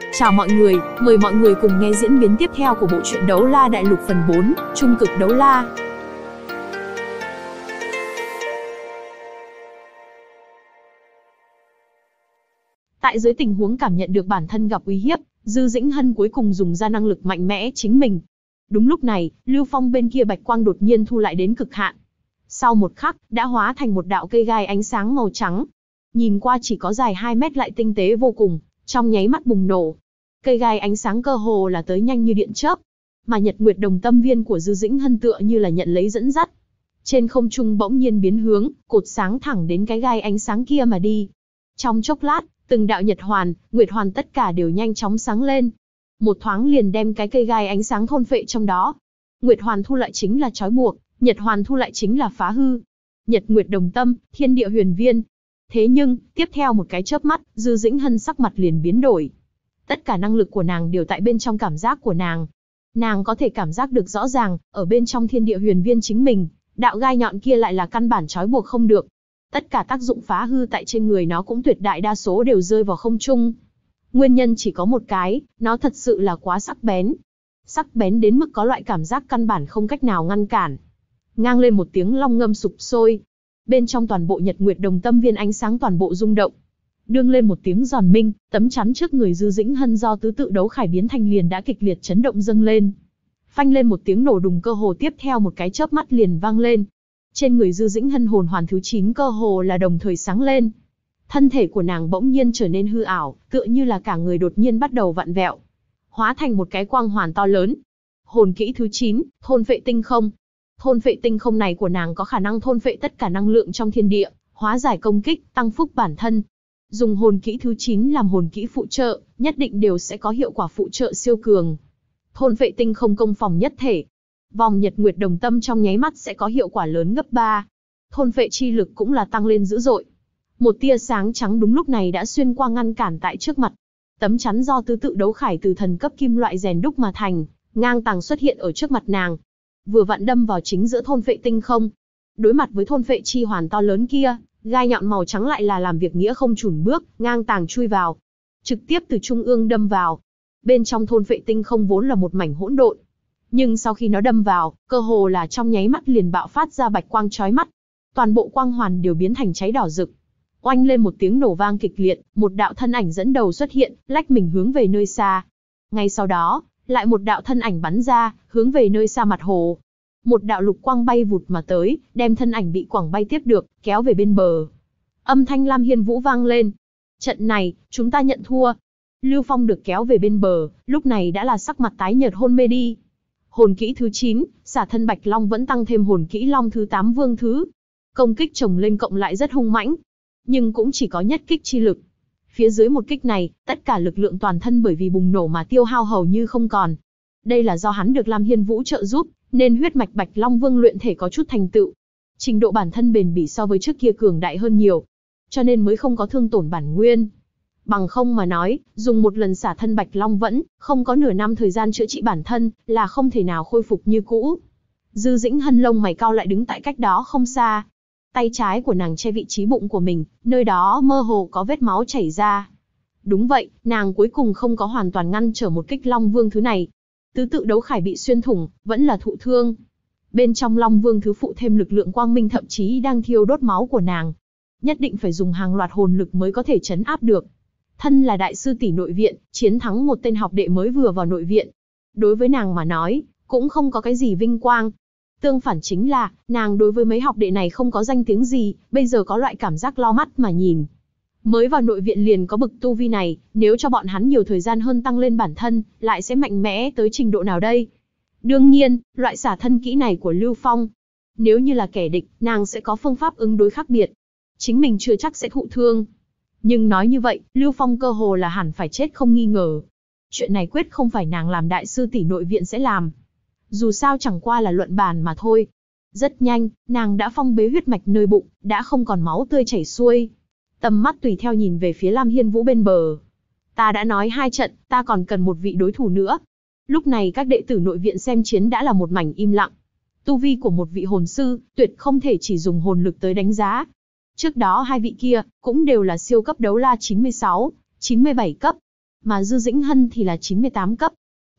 Chào mọi người, mời mọi người cùng nghe diễn biến tiếp theo của bộ truyện Đấu La Đại Lục phần 4, Trung cực đấu la. Tại dưới tình huống cảm nhận được bản thân gặp uy hiếp, Dư Dĩnh Hân cuối cùng dùng ra năng lực mạnh mẽ chính mình. Đúng lúc này, Lưu Phong bên kia bạch quang đột nhiên thu lại đến cực hạn. Sau một khắc, đã hóa thành một đạo cây gai ánh sáng màu trắng. Nhìn qua chỉ có dài 2 mét lại tinh tế vô cùng, trong nháy mắt bùng nổ. Cây gai ánh sáng cơ hồ là tới nhanh như điện chớp, mà Nhật Nguyệt Đồng Tâm Viên của Dư Dĩnh Hân tựa như là nhận lấy dẫn dắt. Trên không trung bỗng nhiên biến hướng, cột sáng thẳng đến cái gai ánh sáng kia mà đi. Trong chốc lát, từng đạo Nhật Hoàn, Nguyệt Hoàn tất cả đều nhanh chóng sáng lên. Một thoáng liền đem cái cây gai ánh sáng thôn phệ trong đó. Nguyệt Hoàn thu lại chính là trói buộc, Nhật Hoàn thu lại chính là phá hư. Nhật Nguyệt Đồng Tâm, Thiên Địa Huyền Viên. Thế nhưng, tiếp theo một cái chớp mắt, Dư Dĩnh Hân sắc mặt liền biến đổi. Tất cả năng lực của nàng đều tại bên trong cảm giác của nàng. Nàng có thể cảm giác được rõ ràng, ở bên trong Thiên Địa Huyền Viên chính mình, đạo gai nhọn kia lại là căn bản trói buộc không được. Tất cả tác dụng phá hư tại trên người nó cũng tuyệt đại đa số đều rơi vào không trung. Nguyên nhân chỉ có một cái, nó thật sự là quá sắc bén. Sắc bén đến mức có loại cảm giác căn bản không cách nào ngăn cản. Ngang lên một tiếng long ngâm sụp sôi. Bên trong toàn bộ Nhật Nguyệt Đồng Tâm Viên ánh sáng toàn bộ rung động. Đương lên một tiếng giòn minh, tấm chắn trước người Dư Dĩnh Hân do tứ tự đấu khải biến thành liền đã kịch liệt chấn động dâng lên. Phanh lên một tiếng nổ đùng cơ hồ tiếp theo một cái chớp mắt liền vang lên. Trên người Dư Dĩnh Hân hồn hoàn thứ 9 cơ hồ là đồng thời sáng lên. Thân thể của nàng bỗng nhiên trở nên hư ảo, tựa như là cả người đột nhiên bắt đầu vặn vẹo, hóa thành một cái quang hoàn to lớn. Hồn kỹ thứ 9, thôn phệ tinh không. Thôn phệ tinh không này của nàng có khả năng thôn phệ tất cả năng lượng trong thiên địa, hóa giải công kích, tăng phúc bản thân. Dùng hồn kỹ thứ 9 làm hồn kỹ phụ trợ, nhất định đều sẽ có hiệu quả phụ trợ siêu cường. Thôn phệ tinh không công phòng nhất thể. Vòng Nhật Nguyệt Đồng Tâm trong nháy mắt sẽ có hiệu quả lớn gấp 3. Thôn phệ chi lực cũng là tăng lên dữ dội. Một tia sáng trắng đúng lúc này đã xuyên qua ngăn cản tại trước mặt. Tấm chắn do tứ tự đấu khải từ thần cấp kim loại rèn đúc mà thành, ngang tàng xuất hiện ở trước mặt nàng. Vừa vặn đâm vào chính giữa thôn phệ tinh không. Đối mặt với thôn phệ chi hoàn to lớn kia, gai nhọn màu trắng lại là làm việc nghĩa không chùn bước, ngang tàng chui vào. Trực tiếp từ trung ương đâm vào. Bên trong thôn phệ tinh không vốn là một mảnh hỗn độn. Nhưng sau khi nó đâm vào, cơ hồ là trong nháy mắt liền bạo phát ra bạch quang chói mắt. Toàn bộ quang hoàn đều biến thành cháy đỏ rực. Oanh lên một tiếng nổ vang kịch liệt, một đạo thân ảnh dẫn đầu xuất hiện, lách mình hướng về nơi xa. Ngay sau đó, lại một đạo thân ảnh bắn ra, hướng về nơi xa mặt hồ. Một đạo lục quang bay vụt mà tới, đem thân ảnh bị quẳng bay tiếp được, kéo về bên bờ. Âm thanh Lam Hiên Vũ vang lên. Trận này, chúng ta nhận thua. Lưu Phong được kéo về bên bờ, lúc này đã là sắc mặt tái nhợt hôn mê đi. Hồn kỹ thứ 9, xả thân Bạch Long vẫn tăng thêm hồn kỹ Long thứ 8 Vương thứ. Công kích chồng lên cộng lại rất hung mãnh, nhưng cũng chỉ có nhất kích chi lực. Phía dưới một kích này, tất cả lực lượng toàn thân bởi vì bùng nổ mà tiêu hao hầu như không còn. Đây là do hắn được Lam Hiên Vũ trợ giúp, nên huyết mạch Bạch Long Vương luyện thể có chút thành tựu. Trình độ bản thân bền bỉ so với trước kia cường đại hơn nhiều, cho nên mới không có thương tổn bản nguyên. Bằng không mà nói, dùng một lần xả thân Bạch Long vẫn không có nửa năm thời gian chữa trị bản thân, là không thể nào khôi phục như cũ. Dư Dĩnh Hân lông mày cau lại đứng tại cách đó không xa. Tay trái của nàng che vị trí bụng của mình, nơi đó mơ hồ có vết máu chảy ra. Đúng vậy, nàng cuối cùng không có hoàn toàn ngăn trở một kích Long Vương thứ này. Tứ tự đấu khải bị xuyên thủng, vẫn là thụ thương. Bên trong Long Vương thứ phụ thêm lực lượng quang minh thậm chí đang thiêu đốt máu của nàng. Nhất định phải dùng hàng loạt hồn lực mới có thể trấn áp được. Thân là đại sư tỷ nội viện, chiến thắng một tên học đệ mới vừa vào nội viện. Đối với nàng mà nói, cũng không có cái gì vinh quang. Tương phản chính là, nàng đối với mấy học đệ này không có danh tiếng gì, bây giờ có loại cảm giác lau mắt mà nhìn. Mới vào nội viện liền có bực tu vi này, nếu cho bọn hắn nhiều thời gian hơn tăng lên bản thân, lại sẽ mạnh mẽ tới trình độ nào đây? Đương nhiên, loại xả thân kỹ này của Lưu Phong, nếu như là kẻ địch, nàng sẽ có phương pháp ứng đối khác biệt. Chính mình chưa chắc sẽ thụ thương. Nhưng nói như vậy, Lưu Phong cơ hồ là hẳn phải chết không nghi ngờ. Chuyện này quyết không phải nàng làm đại sư tỷ nội viện sẽ làm. Dù sao chẳng qua là luận bàn mà thôi. Rất nhanh, nàng đã phong bế huyết mạch nơi bụng, đã không còn máu tươi chảy xuôi. Tầm mắt tùy theo nhìn về phía Lam Hiên Vũ bên bờ. Ta đã nói 2 trận, ta còn cần một vị đối thủ nữa. Lúc này các đệ tử nội viện xem chiến đã là một mảnh im lặng. Tu vi của một vị hồn sư, tuyệt không thể chỉ dùng hồn lực tới đánh giá. Trước đó hai vị kia, cũng đều là siêu cấp đấu la 96, 97 cấp. mà Dư Dĩnh Hân thì là 98 cấp.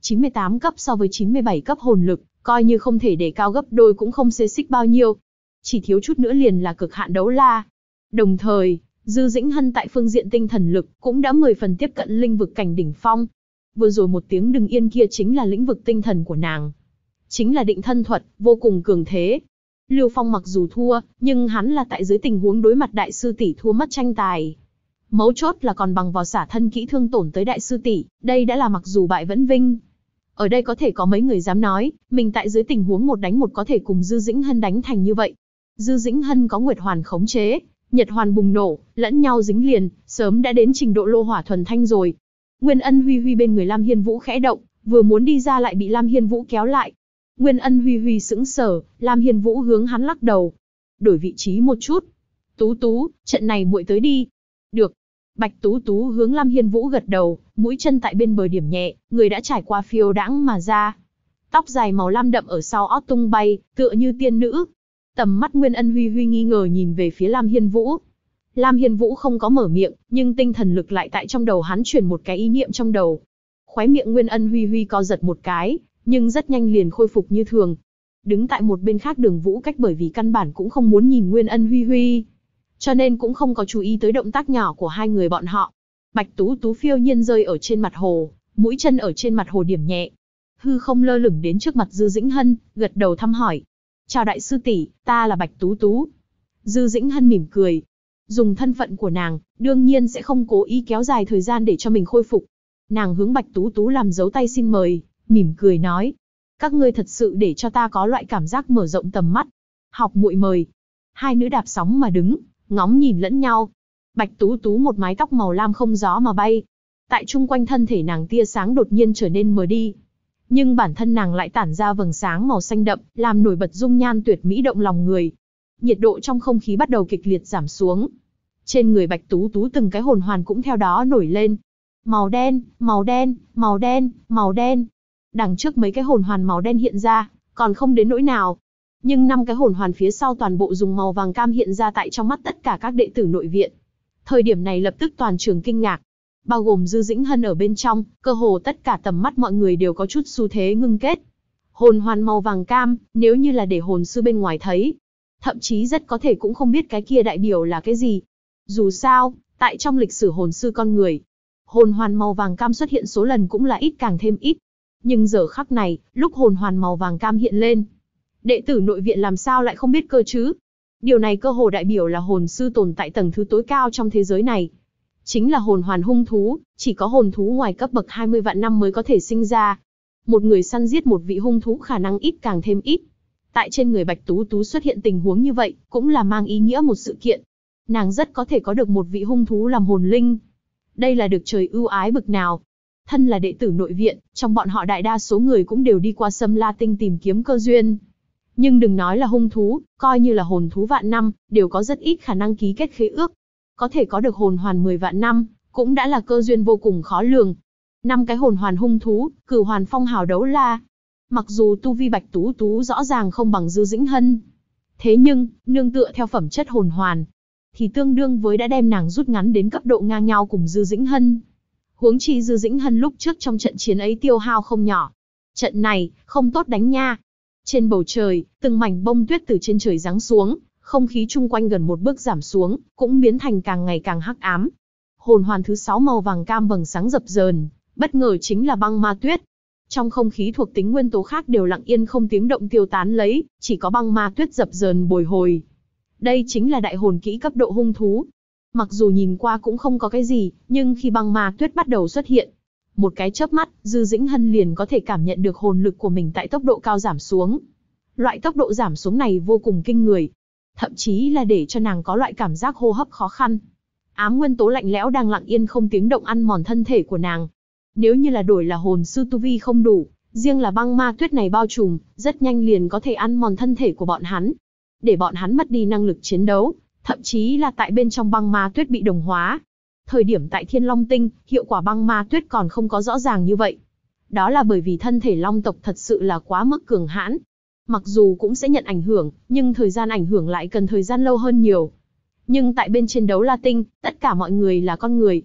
98 cấp so với 97 cấp hồn lực, coi như không thể để cao gấp đôi cũng không xê xích bao nhiêu. Chỉ thiếu chút nữa liền là cực hạn đấu la. Đồng thời, Dư Dĩnh Hân tại phương diện tinh thần lực cũng đã 10 phần tiếp cận linh vực cảnh đỉnh phong. Vừa rồi một tiếng đừng yên kia chính là lĩnh vực tinh thần của nàng. Chính là định thân thuật, vô cùng cường thế. Lưu Phong mặc dù thua, nhưng hắn là tại dưới tình huống đối mặt đại sư tỷ thua mất tranh tài. Mấu chốt là còn bằng vào xả thân kỹ thương tổn tới đại sư tỷ, đây đã là mặc dù bại vẫn vinh. Ở đây có thể có mấy người dám nói, mình tại dưới tình huống một đánh một có thể cùng Dư Dĩnh Hân đánh thành như vậy. Dư Dĩnh Hân có Nguyệt Hoàn khống chế, Nhật Hoàn bùng nổ, lẫn nhau dính liền, sớm đã đến trình độ lô hỏa thuần thanh rồi. Nguyên Ân Huy Huy bên người Lam Hiên Vũ khẽ động, vừa muốn đi ra lại bị Lam Hiên Vũ kéo lại. Nguyên Ân Huy Huy sững sờ, Lam Hiên Vũ hướng hắn lắc đầu. Đổi vị trí một chút. Tú Tú, trận này muội tới đi. Được. Bạch Tú Tú hướng Lam Hiên Vũ gật đầu, mũi chân tại bên bờ điểm nhẹ, người đã trải qua phiêu đãng mà ra. Tóc dài màu lam đậm ở sau ót tung bay, tựa như tiên nữ. Tầm mắt Nguyên Ân Huy Huy nghi ngờ nhìn về phía Lam Hiên Vũ. Lam Hiên Vũ không có mở miệng, nhưng tinh thần lực lại tại trong đầu hắn truyền một cái ý niệm trong đầu. Khóe miệng Nguyên Ân Huy Huy co giật một cái, nhưng rất nhanh liền khôi phục như thường. Đứng tại một bên khác Đường Vũ Cách bởi vì căn bản cũng không muốn nhìn Nguyên Ân Huy Huy, cho nên cũng không có chú ý tới động tác nhỏ của hai người bọn họ. Bạch Tú Tú phiêu nhiên rơi ở trên mặt hồ, mũi chân ở trên mặt hồ điểm nhẹ. Hư không lơ lửng đến trước mặt Dư Dĩnh Hân, gật đầu thăm hỏi. Chào đại sư tỷ, ta là Bạch Tú Tú. Dư Dĩnh Hân mỉm cười. Dùng thân phận của nàng, đương nhiên sẽ không cố ý kéo dài thời gian để cho mình khôi phục. Nàng hướng Bạch Tú Tú làm dấu tay xin mời, mỉm cười nói. Các ngươi thật sự để cho ta có loại cảm giác mở rộng tầm mắt. Học muội mời. Hai nữ đạp sóng mà đứng, ngóng nhìn lẫn nhau. Bạch Tú Tú một mái tóc màu lam không gió mà bay. Tại chung quanh thân thể nàng tia sáng đột nhiên trở nên mờ đi. Nhưng bản thân nàng lại tản ra vầng sáng màu xanh đậm, làm nổi bật dung nhan tuyệt mỹ động lòng người. Nhiệt độ trong không khí bắt đầu kịch liệt giảm xuống. Trên người Bạch Tú Tú từng cái hồn hoàn cũng theo đó nổi lên. Màu đen, màu đen, màu đen, màu đen. Đằng trước mấy cái hồn hoàn màu đen hiện ra, còn không đến nỗi nào. Nhưng 5 cái hồn hoàn phía sau toàn bộ dùng màu vàng cam hiện ra tại trong mắt tất cả các đệ tử nội viện. Thời điểm này lập tức toàn trường kinh ngạc. Bao gồm Dư Dĩnh Hân ở bên trong, cơ hồ tất cả tầm mắt mọi người đều có chút xu thế ngưng kết. Hồn hoàn màu vàng cam, nếu như là để hồn sư bên ngoài thấy, thậm chí rất có thể cũng không biết cái kia đại biểu là cái gì. Dù sao, tại trong lịch sử hồn sư con người, hồn hoàn màu vàng cam xuất hiện số lần cũng là ít càng thêm ít. Nhưng giờ khắc này, lúc hồn hoàn màu vàng cam hiện lên, đệ tử nội viện làm sao lại không biết cơ chứ? Điều này cơ hồ đại biểu là hồn sư tồn tại tầng thứ tối cao trong thế giới này. Chính là hồn hoàn hung thú, chỉ có hồn thú ngoài cấp bậc 20 vạn năm mới có thể sinh ra. Một người săn giết một vị hung thú khả năng ít càng thêm ít. Tại trên người Bạch Tú Tú xuất hiện tình huống như vậy, cũng là mang ý nghĩa một sự kiện. Nàng rất có thể có được một vị hung thú làm hồn linh. Đây là được trời ưu ái bực nào. Thân là đệ tử nội viện, trong bọn họ đại đa số người cũng đều đi qua Sâm La Tinh tìm kiếm cơ duyên. Nhưng đừng nói là hung thú, coi như là hồn thú vạn năm, đều có rất ít khả năng ký kết khế ước. Có thể có được hồn hoàn 10 vạn năm, cũng đã là cơ duyên vô cùng khó lường. 5 cái hồn hoàn hung thú, Cửu Hoàn Phong Hào đấu la. Mặc dù tu vi Bạch Tú Tú rõ ràng không bằng Dư Dĩnh Hân, thế nhưng, nương tựa theo phẩm chất hồn hoàn, thì tương đương với đã đem nàng rút ngắn đến cấp độ ngang nhau cùng Dư Dĩnh Hân. Huống chi Dư Dĩnh Hân lúc trước trong trận chiến ấy tiêu hao không nhỏ. Trận này, không tốt đánh nha. Trên bầu trời, từng mảnh bông tuyết từ trên trời giáng xuống, không khí chung quanh gần một bước giảm xuống, cũng biến thành càng ngày càng hắc ám. Hồn hoàn thứ 6 màu vàng cam vầng sáng dập dờn, bất ngờ chính là băng ma tuyết. Trong không khí thuộc tính nguyên tố khác đều lặng yên không tiếng động tiêu tán lấy, chỉ có băng ma tuyết dập dờn bồi hồi. Đây chính là đại hồn kỹ cấp độ hung thú. Mặc dù nhìn qua cũng không có cái gì, nhưng khi băng ma tuyết bắt đầu xuất hiện, một cái chớp mắt, Dư Dĩnh Hân liền có thể cảm nhận được hồn lực của mình tại tốc độ cao giảm xuống. Loại tốc độ giảm xuống này vô cùng kinh người, thậm chí là để cho nàng có loại cảm giác hô hấp khó khăn. Ám nguyên tố lạnh lẽo đang lặng yên không tiếng động ăn mòn thân thể của nàng. Nếu như là đổi là hồn sư tu vi không đủ, riêng là băng ma tuyết này bao trùm, rất nhanh liền có thể ăn mòn thân thể của bọn hắn, để bọn hắn mất đi năng lực chiến đấu, thậm chí là tại bên trong băng ma tuyết bị đồng hóa. Thời điểm tại Thiên Long Tinh, hiệu quả băng ma tuyết còn không có rõ ràng như vậy. Đó là bởi vì thân thể long tộc thật sự là quá mức cường hãn. Mặc dù cũng sẽ nhận ảnh hưởng, nhưng thời gian ảnh hưởng lại cần thời gian lâu hơn nhiều. Nhưng tại bên trên Đấu La Tinh, tất cả mọi người là con người.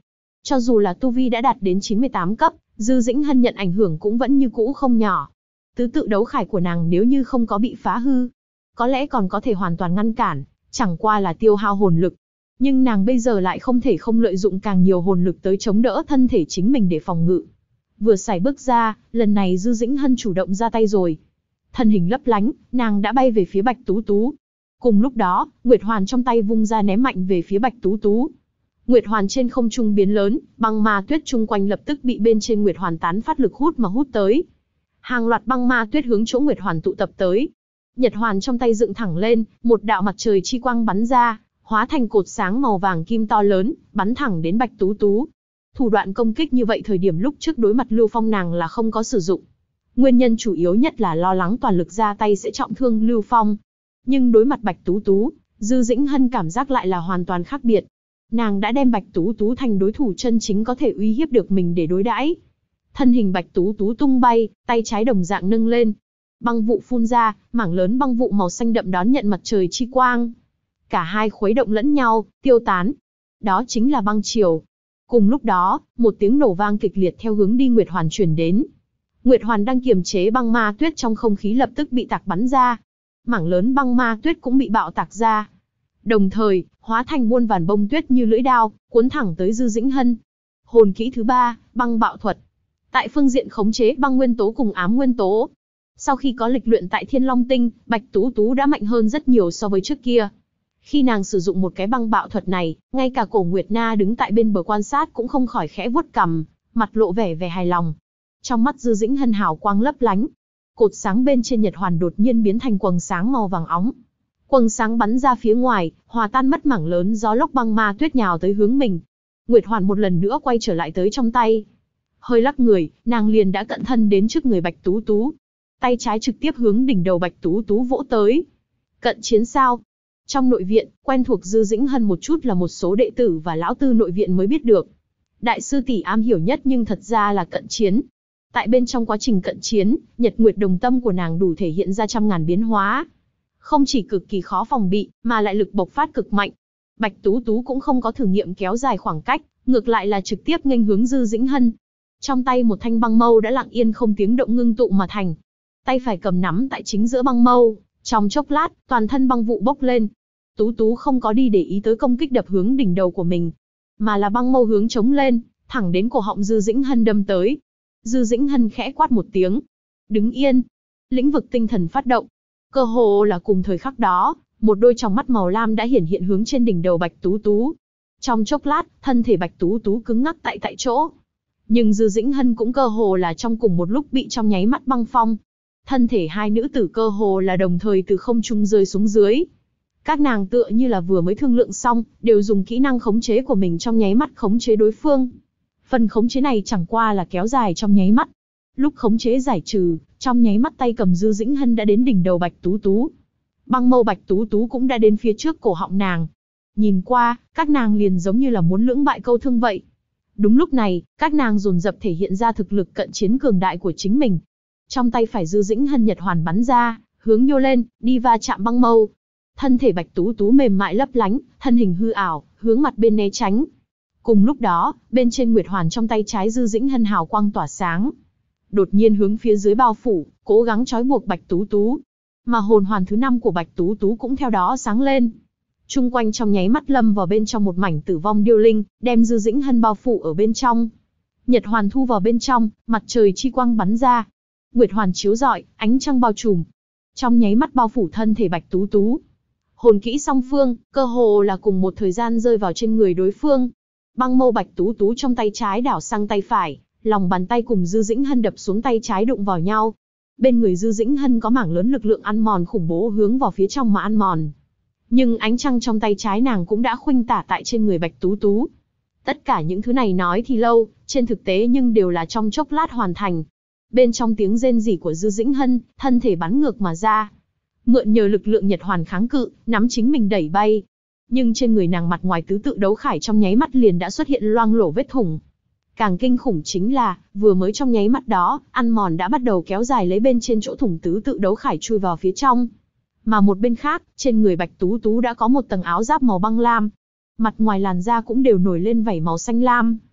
Cho dù là tu vi đã đạt đến 98 cấp, Dư Dĩnh Hân nhận ảnh hưởng cũng vẫn như cũ không nhỏ. Tứ tự đấu khải của nàng nếu như không có bị phá hư, có lẽ còn có thể hoàn toàn ngăn cản, chẳng qua là tiêu hao hồn lực. Nhưng nàng bây giờ lại không thể không lợi dụng càng nhiều hồn lực tới chống đỡ thân thể chính mình để phòng ngự. Vừa sải bước ra, lần này Dư Dĩnh Hân chủ động ra tay rồi. Thân hình lấp lánh, nàng đã bay về phía Bạch Tú Tú. Cùng lúc đó, Nguyệt Hoàn trong tay vung ra ném mạnh về phía Bạch Tú Tú. Nguyệt Hoàn trên không trung biến lớn, băng ma tuyết chung quanh lập tức bị bên trên Nguyệt Hoàn tán phát lực hút mà hút tới. Hàng loạt băng ma tuyết hướng chỗ Nguyệt Hoàn tụ tập tới. Nhật Hoàn trong tay dựng thẳng lên, một đạo mặt trời chi quang bắn ra, hóa thành cột sáng màu vàng kim to lớn, bắn thẳng đến Bạch Tú Tú. Thủ đoạn công kích như vậy thời điểm lúc trước đối mặt Lưu Phong nàng là không có sử dụng. Nguyên nhân chủ yếu nhất là lo lắng toàn lực ra tay sẽ trọng thương Lưu Phong. Nhưng đối mặt Bạch Tú Tú, Dư Dĩnh Hân cảm giác lại là hoàn toàn khác biệt. Nàng đã đem Bạch Tú Tú thành đối thủ chân chính có thể uy hiếp được mình để đối đãi. Thân hình Bạch Tú Tú tung bay, tay trái đồng dạng nâng lên. Băng vụ phun ra, mảng lớn băng vụ màu xanh đậm đón nhận mặt trời chi quang. Cả hai khuấy động lẫn nhau, tiêu tán. Đó chính là băng triều. Cùng lúc đó, một tiếng nổ vang kịch liệt theo hướng đi Nguyệt Hoàn truyền đến. Nguyệt Hoàn đang kiềm chế băng ma tuyết trong không khí lập tức bị tạc bắn ra. Mảng lớn băng ma tuyết cũng bị bạo tạc ra. Đồng thời, hóa thành muôn vàn bông tuyết như lưỡi đao, cuốn thẳng tới Dư Dĩnh Hân. Hồn kỹ thứ 3, băng bạo thuật. Tại phương diện khống chế băng nguyên tố cùng ám nguyên tố. Sau khi có lịch luyện tại Thiên Long Tinh, Bạch Tú Tú đã mạnh hơn rất nhiều so với trước kia. Khi nàng sử dụng một cái băng bạo thuật này, ngay cả Cổ Nguyệt Na đứng tại bên bờ quan sát cũng không khỏi khẽ vuốt cằm, mặt lộ vẻ hài lòng. Trong mắt Dư Dĩnh Hân hào quang lấp lánh. Cột sáng bên trên Nhật Hoàn đột nhiên biến thành quầng sáng màu vàng óng. Quầng sáng bắn ra phía ngoài, hòa tan mất mảng lớn gió lốc băng ma tuyết nhào tới hướng mình. Nguyệt Hoàn một lần nữa quay trở lại tới trong tay. Hơi lắc người, nàng liền đã cận thân đến trước người Bạch Tú Tú. Tay trái trực tiếp hướng đỉnh đầu Bạch Tú Tú vỗ tới. Cận chiến sao? Trong nội viện, quen thuộc Dư Dĩnh Hân một chút là một số đệ tử và lão tư nội viện mới biết được. Đại sư tỷ am hiểu nhất nhưng thật ra là cận chiến. Tại bên trong quá trình cận chiến, Nhật Nguyệt Đồng Tâm của nàng đủ thể hiện ra trăm ngàn biến hóa. Không chỉ cực kỳ khó phòng bị, mà lại lực bộc phát cực mạnh. Bạch Tú Tú cũng không có thử nghiệm kéo dài khoảng cách, ngược lại là trực tiếp nghênh hướng Dư Dĩnh Hân. Trong tay một thanh băng mâu đã lặng yên không tiếng động ngưng tụ mà thành. Tay phải cầm nắm tại chính giữa băng mâu, trong chốc lát, toàn thân băng vụ bốc lên. Tú Tú không có đi để ý tới công kích đập hướng đỉnh đầu của mình, mà là băng mâu hướng chống lên, thẳng đến cổ họng Dư Dĩnh Hân đâm tới. Dư Dĩnh Hân khẽ quát một tiếng. Đứng yên. Lĩnh vực tinh thần phát động. Cơ hồ là cùng thời khắc đó, một đôi tròng mắt màu lam đã hiển hiện hướng trên đỉnh đầu Bạch Tú Tú. Trong chốc lát, thân thể Bạch Tú Tú cứng ngắc tại chỗ. Nhưng Dư Dĩnh Hân cũng cơ hồ là trong cùng một lúc bị trong nháy mắt băng phong. Thân thể hai nữ tử cơ hồ là đồng thời từ không trung rơi xuống dưới. Các nàng tựa như là vừa mới thương lượng xong, đều dùng kỹ năng khống chế của mình trong nháy mắt khống chế đối phương. Phần khống chế này chẳng qua là kéo dài trong nháy mắt. Lúc khống chế giải trừ, trong nháy mắt tay cầm Dư Dĩnh Hân đã đến đỉnh đầu Bạch Tú Tú. Băng mâu Bạch Tú Tú cũng đã đến phía trước cổ họng nàng. Nhìn qua, các nàng liền giống như là muốn lưỡng bại câu thương vậy. Đúng lúc này, các nàng dồn dập thể hiện ra thực lực cận chiến cường đại của chính mình. Trong tay phải Dư Dĩnh Hân Nhật Hoàn bắn ra, hướng nhô lên, đi va chạm băng mâu. Thân thể Bạch Tú Tú mềm mại lấp lánh, thân hình hư ảo, hướng mặt bên né tránh. Cùng lúc đó, bên trên Nguyệt Hoàn trong tay trái Dư Dĩnh Hân hào quang tỏa sáng. Đột nhiên hướng phía dưới bao phủ, cố gắng trói buộc Bạch Tú Tú. Mà hồn hoàn thứ 5 của Bạch Tú Tú cũng theo đó sáng lên. Trung quanh trong nháy mắt lâm vào bên trong một mảnh tử vong điêu linh, đem Dư Dĩnh Hân bao phủ ở bên trong. Nhật Hoàn thu vào bên trong, mặt trời chi quang bắn ra. Nguyệt Hoàn chiếu rọi, ánh trăng bao trùm. Trong nháy mắt bao phủ thân thể Bạch Tú Tú. Hồn kỹ song phương, cơ hồ là cùng một thời gian rơi vào trên người đối phương. Băng mâu Bạch Tú Tú trong tay trái đảo sang tay phải, lòng bàn tay cùng Dư Dĩnh Hân đập xuống tay trái đụng vào nhau. Bên người Dư Dĩnh Hân có mảng lớn lực lượng ăn mòn khủng bố hướng vào phía trong mà ăn mòn. Nhưng ánh trăng trong tay trái nàng cũng đã khuynh tả tại trên người Bạch Tú Tú. Tất cả những thứ này nói thì lâu, trên thực tế nhưng đều là trong chốc lát hoàn thành. Bên trong tiếng rên rỉ của Dư Dĩnh Hân, thân thể bắn ngược mà ra. Mượn nhờ lực lượng Nhật Hoàn kháng cự, nắm chính mình đẩy bay. Nhưng trên người nàng mặt ngoài tứ tự đấu khải trong nháy mắt liền đã xuất hiện loang lổ vết thủng. Càng kinh khủng chính là, vừa mới trong nháy mắt đó, ăn mòn đã bắt đầu kéo dài lấy bên trên chỗ thủng tứ tự đấu khải chui vào phía trong. Mà một bên khác, trên người Bạch Tú Tú đã có một tầng áo giáp màu băng lam. Mặt ngoài làn da cũng đều nổi lên vảy màu xanh lam.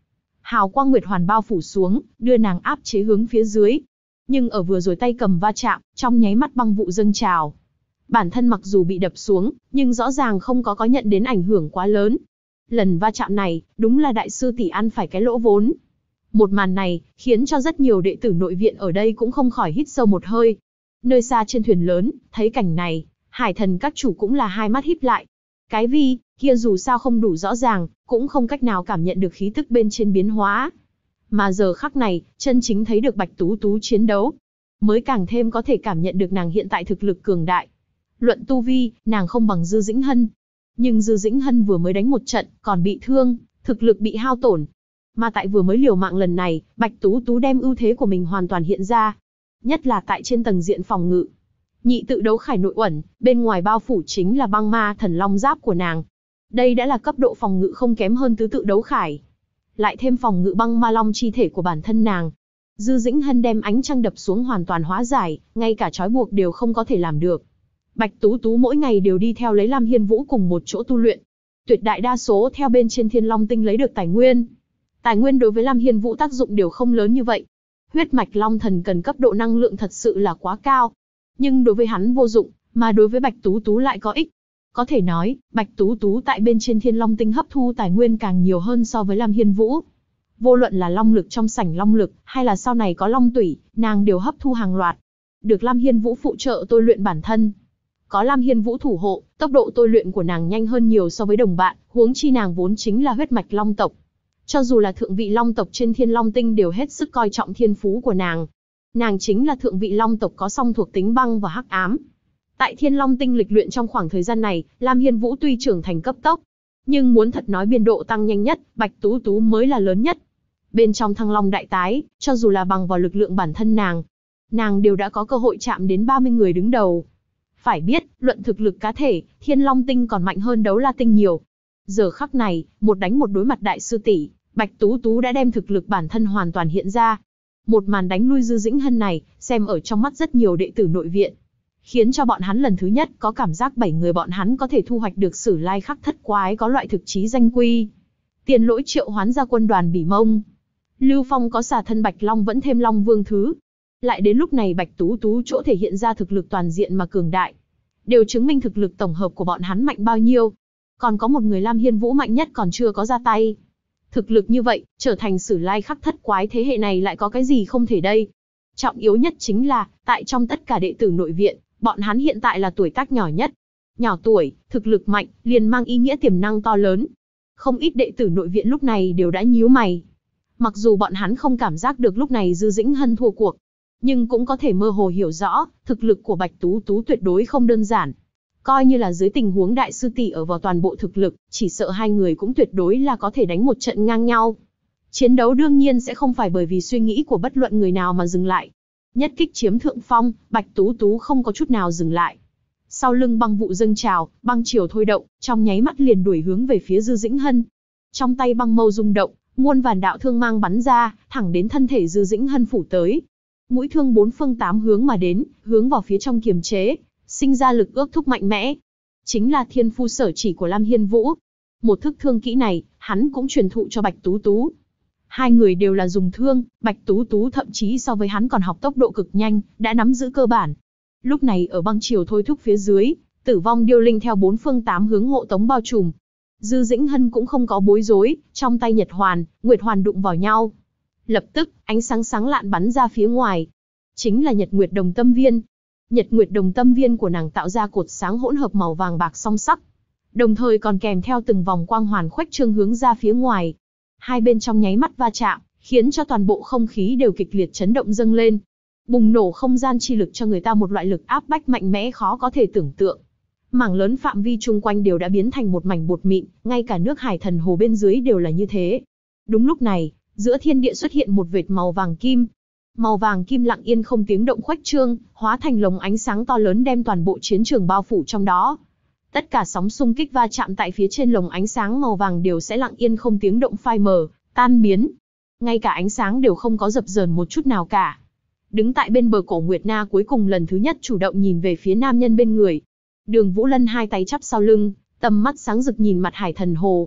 Hào quang nguyệt hoàn bao phủ xuống, đưa nàng áp chế hướng phía dưới. Nhưng ở vừa rồi tay cầm va chạm, trong nháy mắt băng vụ dâng trào. Bản thân mặc dù bị đập xuống, nhưng rõ ràng không có nhận đến ảnh hưởng quá lớn. Lần va chạm này, đúng là đại sư tỷ ăn phải cái lỗ vốn. Một màn này, khiến cho rất nhiều đệ tử nội viện ở đây cũng không khỏi hít sâu một hơi. Nơi xa trên thuyền lớn, thấy cảnh này, Hải Thần các chủ cũng là hai mắt híp lại. Cái vi kia dù sao không đủ rõ ràng, cũng không cách nào cảm nhận được khí tức bên trên biến hóa. Mà giờ khắc này, chân chính thấy được Bạch Tú Tú chiến đấu, mới càng thêm có thể cảm nhận được nàng hiện tại thực lực cường đại. Luận tu vi, nàng không bằng Dư Dĩnh Hân. Nhưng Dư Dĩnh Hân vừa mới đánh một trận, còn bị thương, thực lực bị hao tổn. Mà tại vừa mới liều mạng lần này, Bạch Tú Tú đem ưu thế của mình hoàn toàn hiện ra. Nhất là tại trên tầng diện phòng ngự. Nhị tự đấu khải nội uẩn, bên ngoài bao phủ chính là băng ma thần long giáp của nàng. Đây đã là cấp độ phòng ngự không kém hơn tứ tự đấu khải. Lại thêm phòng ngự băng ma long chi thể của bản thân nàng. Dư Dĩnh Hân đem ánh trăng đập xuống hoàn toàn hóa giải, ngay cả trói buộc đều không có thể làm được. Bạch Tú Tú mỗi ngày đều đi theo lấy Lam Hiên Vũ cùng một chỗ tu luyện. Tuyệt đại đa số theo bên trên Thiên Long Tinh lấy được tài nguyên. Tài nguyên đối với Lam Hiên Vũ tác dụng đều không lớn như vậy. Huyết mạch Long Thần cần cấp độ năng lượng thật sự là quá cao. Nhưng đối với hắn vô dụng, mà đối với Bạch Tú Tú lại có ích. Có thể nói, Bạch Tú Tú tại bên trên Thiên Long Tinh hấp thu tài nguyên càng nhiều hơn so với Lam Hiên Vũ. Vô luận là long lực trong sảnh long lực, hay là sau này có long tủy, nàng đều hấp thu hàng loạt. Được Lam Hiên Vũ phụ trợ tôi luyện bản thân. Có Lam Hiên Vũ thủ hộ, tốc độ tôi luyện của nàng nhanh hơn nhiều so với đồng bạn, huống chi nàng vốn chính là huyết mạch long tộc. Cho dù là thượng vị long tộc trên Thiên Long Tinh đều hết sức coi trọng thiên phú của nàng. Nàng chính là thượng vị long tộc có song thuộc tính băng và hắc ám. Tại Thiên Long Tinh lịch luyện trong khoảng thời gian này, Lam Hiên Vũ tuy trưởng thành cấp tốc, nhưng muốn thật nói biên độ tăng nhanh nhất, Bạch Tú Tú mới là lớn nhất. Bên trong Thăng Long Đại Tái, cho dù là bằng vào lực lượng bản thân nàng đều đã có cơ hội chạm đến 30 người đứng đầu. Phải biết, luận thực lực cá thể, Thiên Long Tinh còn mạnh hơn Đấu La Tinh nhiều. Giờ khắc này, một đánh một đối mặt đại sư tỷ, Bạch Tú Tú đã đem thực lực bản thân hoàn toàn hiện ra. Một màn đánh lui Dư Dĩnh Hân này, xem ở trong mắt rất nhiều đệ tử nội viện, khiến cho bọn hắn lần thứ nhất có cảm giác 7 người bọn hắn có thể thu hoạch được Sử Lai Khắc Thất Quái có loại thực chí danh quy. Tiền Lỗi triệu hoán ra quân đoàn Bỉ Mông. Lưu Phong có xà thân Bạch Long vẫn thêm Long Vương thứ. Lại đến lúc này Bạch Tú Tú chỗ thể hiện ra thực lực toàn diện mà cường đại, đều chứng minh thực lực tổng hợp của bọn hắn mạnh bao nhiêu. Còn có một người Lam Hiên Vũ mạnh nhất còn chưa có ra tay. Thực lực như vậy, trở thành Sử Lai Khắc Thất Quái thế hệ này lại có cái gì không thể đây. Trọng yếu nhất chính là, tại trong tất cả đệ tử nội viện, bọn hắn hiện tại là tuổi tác nhỏ nhất. Nhỏ tuổi, thực lực mạnh, liền mang ý nghĩa tiềm năng to lớn. Không ít đệ tử nội viện lúc này đều đã nhíu mày. Mặc dù bọn hắn không cảm giác được lúc này Dư Dĩnh Hân thua cuộc, nhưng cũng có thể mơ hồ hiểu rõ, thực lực của Bạch Tú Tú tuyệt đối không đơn giản. Coi như là dưới tình huống đại sư tỷ ở vào toàn bộ thực lực, chỉ sợ hai người cũng tuyệt đối là có thể đánh một trận ngang nhau. Chiến đấu đương nhiên sẽ không phải bởi vì suy nghĩ của bất luận người nào mà dừng lại. Nhất kích chiếm thượng phong, Bạch Tú Tú không có chút nào dừng lại. Sau lưng băng vụ dâng trào, băng chiều thôi động, trong nháy mắt liền đuổi hướng về phía Dư Dĩnh Hân. Trong tay băng mâu rung động, muôn vàn đạo thương mang bắn ra, thẳng đến thân thể Dư Dĩnh Hân phủ tới. Mũi thương bốn phương tám hướng mà đến, hướng vào phía trong kiềm chế, sinh ra lực ước thúc mạnh mẽ. Chính là thiên phu sở chỉ của Lam Hiên Vũ. Một thức thương kỹ này, hắn cũng truyền thụ cho Bạch Tú Tú. Hai người đều là dùng thương, Bạch Tú Tú thậm chí so với hắn còn học tốc độ cực nhanh, đã nắm giữ cơ bản. Lúc này ở băng chiều thôi thúc phía dưới, tử vong điêu linh theo bốn phương tám hướng hộ tống bao trùm. Dư Dĩnh Hân cũng không có bối rối, trong tay Nhật Hoàn, Nguyệt Hoàn đụng vào nhau. Lập tức, ánh sáng sáng lạn bắn ra phía ngoài. Chính là Nhật Nguyệt Đồng Tâm Viên. Nhật Nguyệt Đồng Tâm Viên của nàng tạo ra cột sáng hỗn hợp màu vàng bạc song sắc. Đồng thời còn kèm theo từng vòng quang hoàn khuếch trương hướng ra phía ngoài. Hai bên trong nháy mắt va chạm, khiến cho toàn bộ không khí đều kịch liệt chấn động dâng lên. Bùng nổ không gian chi lực cho người ta một loại lực áp bách mạnh mẽ khó có thể tưởng tượng. Mảng lớn phạm vi chung quanh đều đã biến thành một mảnh bột mịn, ngay cả nước Hải Thần Hồ bên dưới đều là như thế. Đúng lúc này, giữa thiên địa xuất hiện một vệt màu vàng kim. Màu vàng kim lặng yên không tiếng động khuếch trương, hóa thành lồng ánh sáng to lớn đem toàn bộ chiến trường bao phủ trong đó. Tất cả sóng xung kích va chạm tại phía trên lồng ánh sáng màu vàng đều sẽ lặng yên không tiếng động phai mờ, tan biến. Ngay cả ánh sáng đều không có dập dờn một chút nào cả. Đứng tại bên bờ cổ Nguyệt Na cuối cùng lần thứ nhất chủ động nhìn về phía nam nhân bên người. Đường Vũ Lân hai tay chắp sau lưng, tầm mắt sáng rực nhìn mặt Hải Thần Hồ.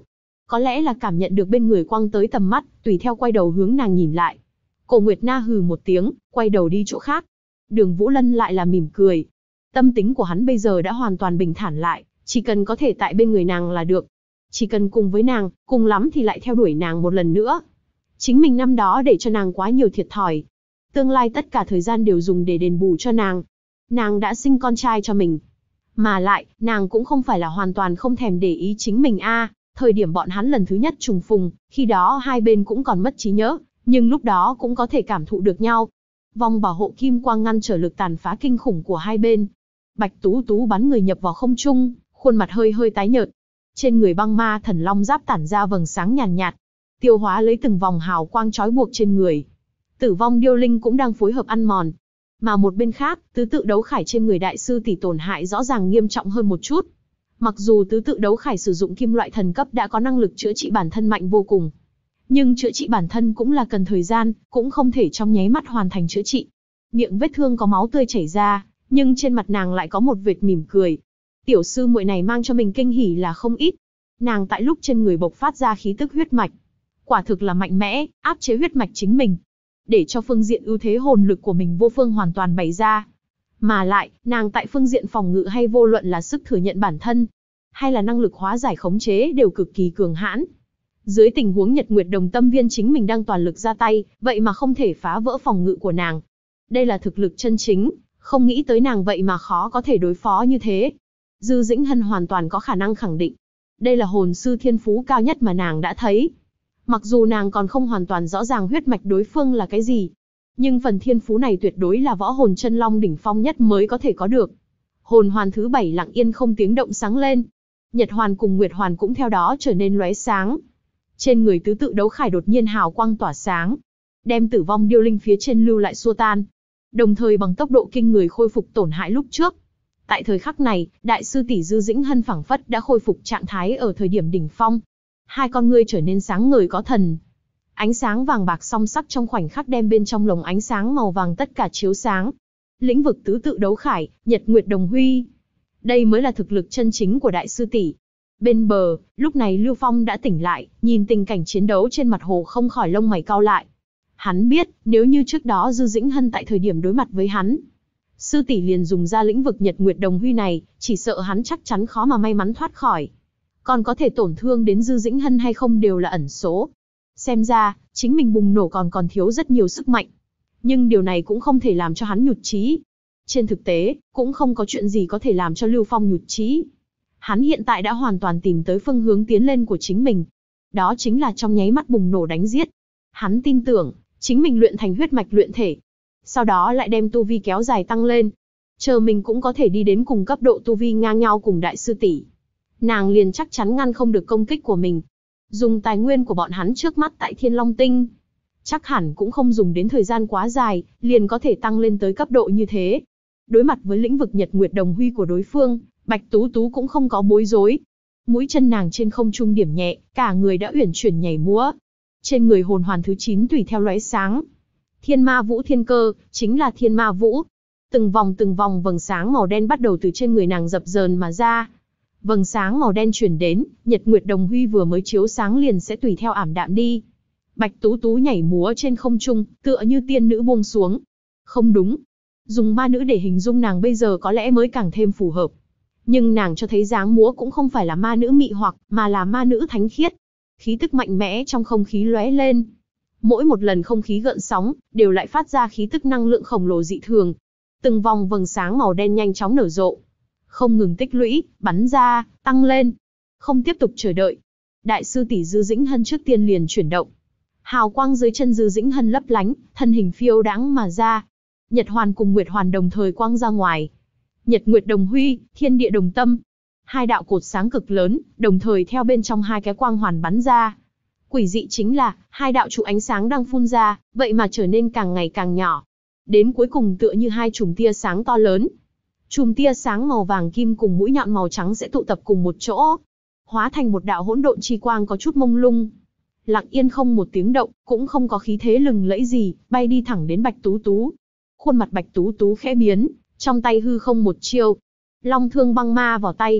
có lẽ là cảm nhận được bên người quăng tới tầm mắt, tùy theo quay đầu hướng nàng nhìn lại. Cổ Nguyệt Na hừ một tiếng, quay đầu đi chỗ khác. Đường Vũ Lân lại là mỉm cười. Tâm tính của hắn bây giờ đã hoàn toàn bình thản lại, chỉ cần có thể tại bên người nàng là được. Chỉ cần cùng với nàng, cùng lắm thì lại theo đuổi nàng một lần nữa. Chính mình năm đó để cho nàng quá nhiều thiệt thòi. Tương lai tất cả thời gian đều dùng để đền bù cho nàng. Nàng đã sinh con trai cho mình. Mà lại, nàng cũng không phải là hoàn toàn không thèm để ý chính mình thời điểm bọn hắn lần thứ nhất trùng phùng, khi đó hai bên cũng còn mất trí nhớ, nhưng lúc đó cũng có thể cảm thụ được nhau. Vòng bảo hộ kim quang ngăn trở lực tàn phá kinh khủng của hai bên. Bạch Tú Tú bắn người nhập vào không trung, khuôn mặt hơi hơi tái nhợt. Trên người băng ma thần long giáp tản ra vầng sáng nhàn nhạt, tiêu hóa lấy từng vòng hào quang trói buộc trên người. Tử vong điêu linh cũng đang phối hợp ăn mòn. Mà một bên khác, tứ tự đấu khải trên người đại sư tỷ tổn hại rõ ràng nghiêm trọng hơn một chút. Mặc dù tứ tự đấu khải sử dụng kim loại thần cấp đã có năng lực chữa trị bản thân mạnh vô cùng, nhưng chữa trị bản thân cũng là cần thời gian, cũng không thể trong nháy mắt hoàn thành chữa trị. Miệng vết thương có máu tươi chảy ra, nhưng trên mặt nàng lại có một vệt mỉm cười. Tiểu sư muội này mang cho mình kinh hỉ là không ít. Nàng tại lúc trên người bộc phát ra khí tức huyết mạch, quả thực là mạnh mẽ, áp chế huyết mạch chính mình, để cho phương diện ưu thế hồn lực của mình vô phương hoàn toàn bày ra. Mà lại, nàng tại phương diện phòng ngự hay vô luận là sức thừa nhận bản thân, hay là năng lực hóa giải khống chế đều cực kỳ cường hãn. Dưới tình huống Nhật Nguyệt Đồng Tâm Viên chính mình đang toàn lực ra tay, vậy mà không thể phá vỡ phòng ngự của nàng. Đây là thực lực chân chính, không nghĩ tới nàng vậy mà khó có thể đối phó như thế. Dư Dĩnh Hân hoàn toàn có khả năng khẳng định, đây là hồn sư thiên phú cao nhất mà nàng đã thấy. Mặc dù nàng còn không hoàn toàn rõ ràng huyết mạch đối phương là cái gì, nhưng phần thiên phú này tuyệt đối là võ hồn chân long đỉnh phong nhất mới có thể có được. Hồn hoàn thứ 7 lặng yên không tiếng động sáng lên. Nhật hoàn cùng Nguyệt hoàn cũng theo đó trở nên lóe sáng. Trên người tứ tự đấu khải đột nhiên hào quang tỏa sáng, đem tử vong điêu linh phía trên lưu lại xua tan, đồng thời bằng tốc độ kinh người khôi phục tổn hại lúc trước. Tại thời khắc này, đại sư tỷ Dư Dĩnh Hân phảng phất đã khôi phục trạng thái ở thời điểm đỉnh phong. Hai con ngươi trở nên sáng ngời có thần. Ánh sáng vàng bạc song sắc trong khoảnh khắc đem bên trong lồng ánh sáng màu vàng tất cả chiếu sáng. Lĩnh vực tứ tự đấu khải, Nhật Nguyệt Đồng Huy. Đây mới là thực lực chân chính của đại sư tỷ. Bên bờ, lúc này Lưu Phong đã tỉnh lại, nhìn tình cảnh chiến đấu trên mặt hồ không khỏi lông mày cau lại. Hắn biết, nếu như trước đó Dư Dĩnh Hân tại thời điểm đối mặt với hắn, sư tỷ liền dùng ra lĩnh vực Nhật Nguyệt Đồng Huy này, chỉ sợ hắn chắc chắn khó mà may mắn thoát khỏi. Còn có thể tổn thương đến Dư Dĩnh Hân hay không đều là ẩn số. Xem ra, chính mình bùng nổ còn thiếu rất nhiều sức mạnh. Nhưng điều này cũng không thể làm cho hắn nhụt chí. Trên thực tế, cũng không có chuyện gì có thể làm cho Lưu Phong nhụt chí. Hắn hiện tại đã hoàn toàn tìm tới phương hướng tiến lên của chính mình. Đó chính là trong nháy mắt bùng nổ đánh giết. Hắn tin tưởng, chính mình luyện thành huyết mạch luyện thể. Sau đó lại đem tu vi kéo dài tăng lên. Chờ mình cũng có thể đi đến cùng cấp độ tu vi ngang nhau cùng đại sư tỷ, nàng liền chắc chắn ngăn không được công kích của mình. Dùng tài nguyên của bọn hắn trước mắt tại Thiên Long Tinh, chắc hẳn cũng không dùng đến thời gian quá dài, liền có thể tăng lên tới cấp độ như thế. Đối mặt với lĩnh vực Nhật Nguyệt Đồng Huy của đối phương, Bạch Tú Tú cũng không có bối rối. Mũi chân nàng trên không trung điểm nhẹ, cả người đã uyển chuyển nhảy múa. Trên người hồn hoàn thứ 9 tùy theo lóe sáng. Thiên Ma Vũ Thiên Cơ, chính là Thiên Ma Vũ. Từng vòng vầng sáng màu đen bắt đầu từ trên người nàng dập dờn mà ra. Vầng sáng màu đen chuyển đến, Nhật Nguyệt Đồng Huy vừa mới chiếu sáng liền sẽ tùy theo ảm đạm đi. Bạch Tú Tú nhảy múa trên không trung, tựa như tiên nữ buông xuống. Không đúng, dùng ma nữ để hình dung nàng bây giờ có lẽ mới càng thêm phù hợp. Nhưng nàng cho thấy dáng múa cũng không phải là ma nữ mị hoặc, mà là ma nữ thánh khiết. Khí tức mạnh mẽ trong không khí lóe lên. Mỗi một lần không khí gợn sóng, đều lại phát ra khí tức năng lượng khổng lồ dị thường. Từng vòng vầng sáng màu đen nhanh chóng nở rộ, không ngừng tích lũy, bắn ra, tăng lên. Không tiếp tục chờ đợi, đại sư tỷ Dư Dĩnh Hân trước tiên liền chuyển động. Hào quang dưới chân Dư Dĩnh Hân lấp lánh, thân hình phiêu đãng mà ra. Nhật hoàn cùng Nguyệt hoàn đồng thời quang ra ngoài. Nhật Nguyệt Đồng Huy, Thiên Địa Đồng Tâm. Hai đạo cột sáng cực lớn, đồng thời theo bên trong hai cái quang hoàn bắn ra. Quỷ dị chính là, hai đạo trụ ánh sáng đang phun ra, vậy mà trở nên càng ngày càng nhỏ. Đến cuối cùng tựa như hai chùm tia sáng to lớn. Chùm tia sáng màu vàng kim cùng mũi nhọn màu trắng sẽ tụ tập cùng một chỗ, hóa thành một đạo hỗn độn chi quang có chút mông lung. Lặng yên không một tiếng động, cũng không có khí thế lừng lẫy gì, bay đi thẳng đến Bạch Tú Tú. Khuôn mặt Bạch Tú Tú khẽ biến, trong tay hư không một chiêu. Long thương băng ma vào tay.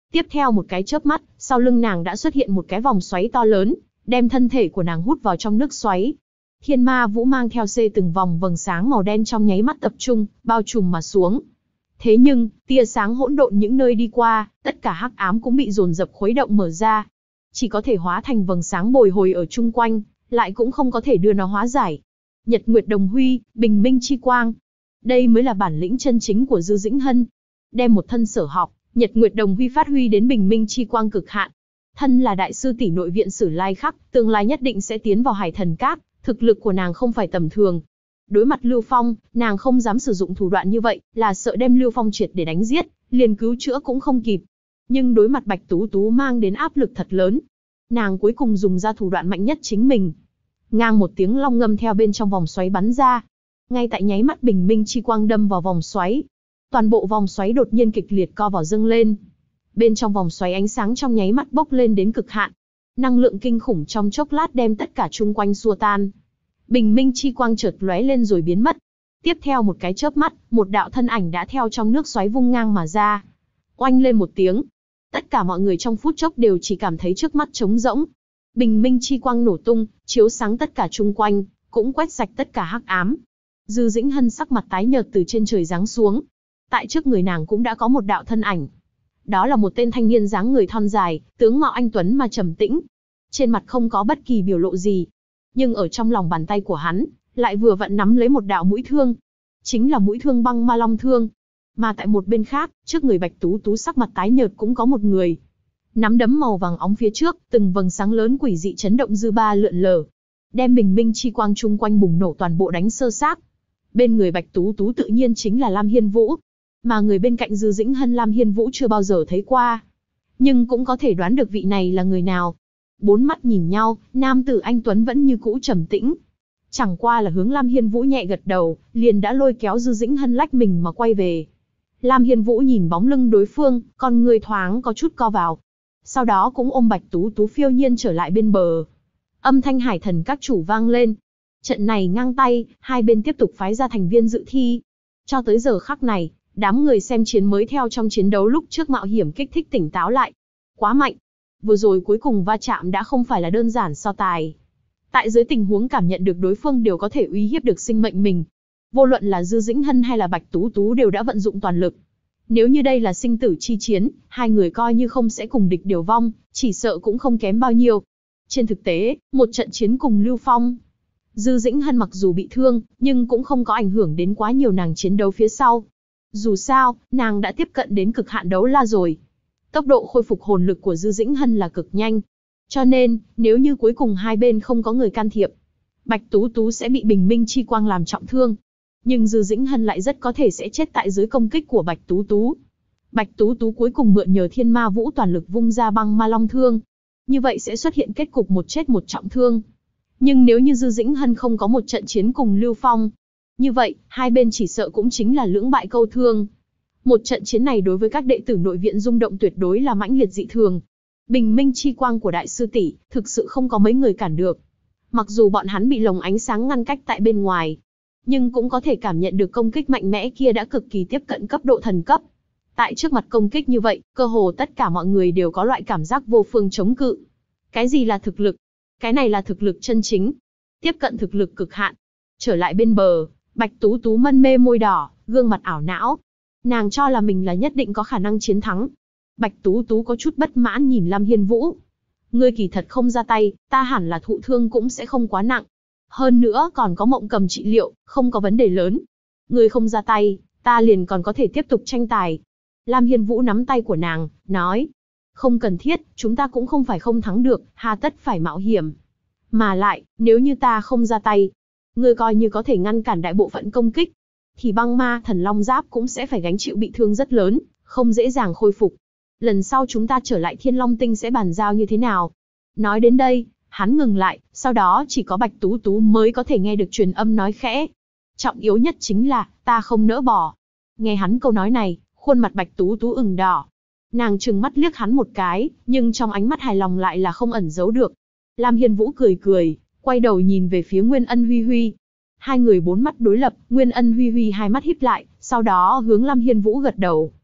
Tiếp theo một cái chớp mắt, sau lưng nàng đã xuất hiện một cái vòng xoáy to lớn, đem thân thể của nàng hút vào trong nước xoáy. Thiên ma vũ mang theo từng vòng vầng sáng màu đen trong nháy mắt tập trung, bao trùm mà xuống. Thế nhưng, tia sáng hỗn độn những nơi đi qua, tất cả hắc ám cũng bị dồn dập khuấy động mở ra. Chỉ có thể hóa thành vầng sáng bồi hồi ở chung quanh, lại cũng không có thể đưa nó hóa giải. Nhật Nguyệt Đồng Huy, Bình Minh Chi Quang. Đây mới là bản lĩnh chân chính của Dư Dĩnh Hân. Đem một thân sở học, Nhật Nguyệt Đồng Huy phát huy đến Bình Minh Chi Quang cực hạn. Thân là đại sư tỷ nội viện Sử Lai Khắc, tương lai nhất định sẽ tiến vào Hải Thần Các, thực lực của nàng không phải tầm thường. Đối mặt Lưu Phong, nàng không dám sử dụng thủ đoạn như vậy, là sợ đem Lưu Phong triệt để đánh giết, liền cứu chữa cũng không kịp. Nhưng đối mặt Bạch Tú Tú mang đến áp lực thật lớn, nàng cuối cùng dùng ra thủ đoạn mạnh nhất chính mình. Ngang một tiếng long ngâm theo bên trong vòng xoáy bắn ra. Ngay tại nháy mắt Bình Minh Chi Quang đâm vào vòng xoáy. Toàn bộ vòng xoáy đột nhiên kịch liệt co vào dâng lên. Bên trong vòng xoáy ánh sáng trong nháy mắt bốc lên đến cực hạn. Năng lượng kinh khủng trong chốc lát đem tất cả chung quanh xua tan. Bình Minh Chi Quang chợt lóe lên rồi biến mất. Tiếp theo một cái chớp mắt, một đạo thân ảnh đã theo trong nước xoáy vung ngang mà ra. Oanh lên một tiếng. Tất cả mọi người trong phút chốc đều chỉ cảm thấy trước mắt trống rỗng. Bình Minh Chi Quang nổ tung, chiếu sáng tất cả chung quanh, cũng quét sạch tất cả hắc ám. Dư Dĩnh Hân sắc mặt tái nhợt từ trên trời giáng xuống. Tại trước người nàng cũng đã có một đạo thân ảnh. Đó là một tên thanh niên dáng người thon dài, tướng mạo anh tuấn mà trầm tĩnh. Trên mặt không có bất kỳ biểu lộ gì. Nhưng ở trong lòng bàn tay của hắn, lại vừa vặn nắm lấy một đạo mũi thương. Chính là mũi thương băng ma long thương. Mà tại một bên khác, trước người Bạch Tú Tú sắc mặt tái nhợt cũng có một người. Nắm đấm màu vàng óng phía trước, từng vầng sáng lớn quỷ dị chấn động dư ba lượn lờ. Đem Bình Minh Chi Quang chung quanh bùng nổ toàn bộ đánh sơ xác. Bên người Bạch Tú Tú tự nhiên chính là Lam Hiên Vũ. Mà người bên cạnh Dư Dĩnh Hân Lam Hiên Vũ chưa bao giờ thấy qua. Nhưng cũng có thể đoán được vị này là người nào. Bốn mắt nhìn nhau, nam tử anh tuấn vẫn như cũ trầm tĩnh. Chẳng qua là hướng Lam Hiên Vũ nhẹ gật đầu, liền đã lôi kéo Dư Dĩnh Hân lách mình mà quay về. Lam Hiên Vũ nhìn bóng lưng đối phương, con người thoáng có chút co vào. Sau đó cũng ôm Bạch Tú Tú phiêu nhiên trở lại bên bờ. Âm thanh Hải Thần Các chủ vang lên. Trận này ngang tay, hai bên tiếp tục phái ra thành viên dự thi. Cho tới giờ khắc này, đám người xem chiến mới theo trong chiến đấu lúc trước mạo hiểm kích thích tỉnh táo lại. Quá mạnh. Vừa rồi cuối cùng va chạm đã không phải là đơn giản so tài. Tại dưới tình huống cảm nhận được đối phương đều có thể uy hiếp được sinh mệnh mình. Vô luận là Dư Dĩnh Hân hay là Bạch Tú Tú đều đã vận dụng toàn lực. Nếu như đây là sinh tử chi chiến, hai người coi như không sẽ cùng địch điều vong, chỉ sợ cũng không kém bao nhiêu. Trên thực tế, một trận chiến cùng Lưu Phong, Dư Dĩnh Hân mặc dù bị thương, nhưng cũng không có ảnh hưởng đến quá nhiều nàng chiến đấu phía sau. Dù sao, nàng đã tiếp cận đến cực hạn đấu la rồi. Tốc độ khôi phục hồn lực của Dư Dĩnh Hân là cực nhanh. Cho nên, nếu như cuối cùng hai bên không có người can thiệp, Bạch Tú Tú sẽ bị Bình Minh Chi Quang làm trọng thương. Nhưng Dư Dĩnh Hân lại rất có thể sẽ chết tại dưới công kích của Bạch Tú Tú. Bạch Tú Tú cuối cùng mượn nhờ Thiên Ma Vũ toàn lực vung ra băng ma long thương. Như vậy sẽ xuất hiện kết cục một chết một trọng thương. Nhưng nếu như Dư Dĩnh Hân không có một trận chiến cùng Lưu Phong, như vậy, hai bên chỉ sợ cũng chính là lưỡng bại câu thương. Một trận chiến này đối với các đệ tử nội viện rung động tuyệt đối là mãnh liệt dị thường. Bình Minh Chi Quang của đại sư tỷ, thực sự không có mấy người cản được. Mặc dù bọn hắn bị lồng ánh sáng ngăn cách tại bên ngoài, nhưng cũng có thể cảm nhận được công kích mạnh mẽ kia đã cực kỳ tiếp cận cấp độ thần cấp. Tại trước mặt công kích như vậy, cơ hồ tất cả mọi người đều có loại cảm giác vô phương chống cự. Cái gì là thực lực? Cái này là thực lực chân chính. Tiếp cận thực lực cực hạn. Trở lại bên bờ, Bạch Tú Tú mân mê môi đỏ, gương mặt ảo não. Nàng cho là mình là nhất định có khả năng chiến thắng. Bạch Tú Tú có chút bất mãn nhìn Lam Hiên Vũ. Ngươi kỳ thật không ra tay, ta hẳn là thụ thương cũng sẽ không quá nặng. Hơn nữa còn có Mộng Cầm trị liệu, không có vấn đề lớn. Ngươi không ra tay, ta liền còn có thể tiếp tục tranh tài. Lam Hiên Vũ nắm tay của nàng, nói. Không cần thiết, chúng ta cũng không phải không thắng được, hà tất phải mạo hiểm. Mà lại, nếu như ta không ra tay, ngươi coi như có thể ngăn cản đại bộ phận công kích, thì băng ma thần long giáp cũng sẽ phải gánh chịu bị thương rất lớn, không dễ dàng khôi phục. Lần sau chúng ta trở lại Thiên Long Tinh sẽ bàn giao như thế nào? Nói đến đây, hắn ngừng lại, sau đó chỉ có Bạch Tú Tú mới có thể nghe được truyền âm nói khẽ. Trọng yếu nhất chính là, ta không nỡ bỏ. Nghe hắn câu nói này, khuôn mặt Bạch Tú Tú ửng đỏ. Nàng trừng mắt liếc hắn một cái, nhưng trong ánh mắt hài lòng lại là không ẩn giấu được. Lam Hiên Vũ cười cười, quay đầu nhìn về phía Nguyên Ân Huy Huy. Hai người bốn mắt đối lập, Nguyên Ân Huy Huy hai mắt híp lại, sau đó hướng Lam Hiên Vũ gật đầu.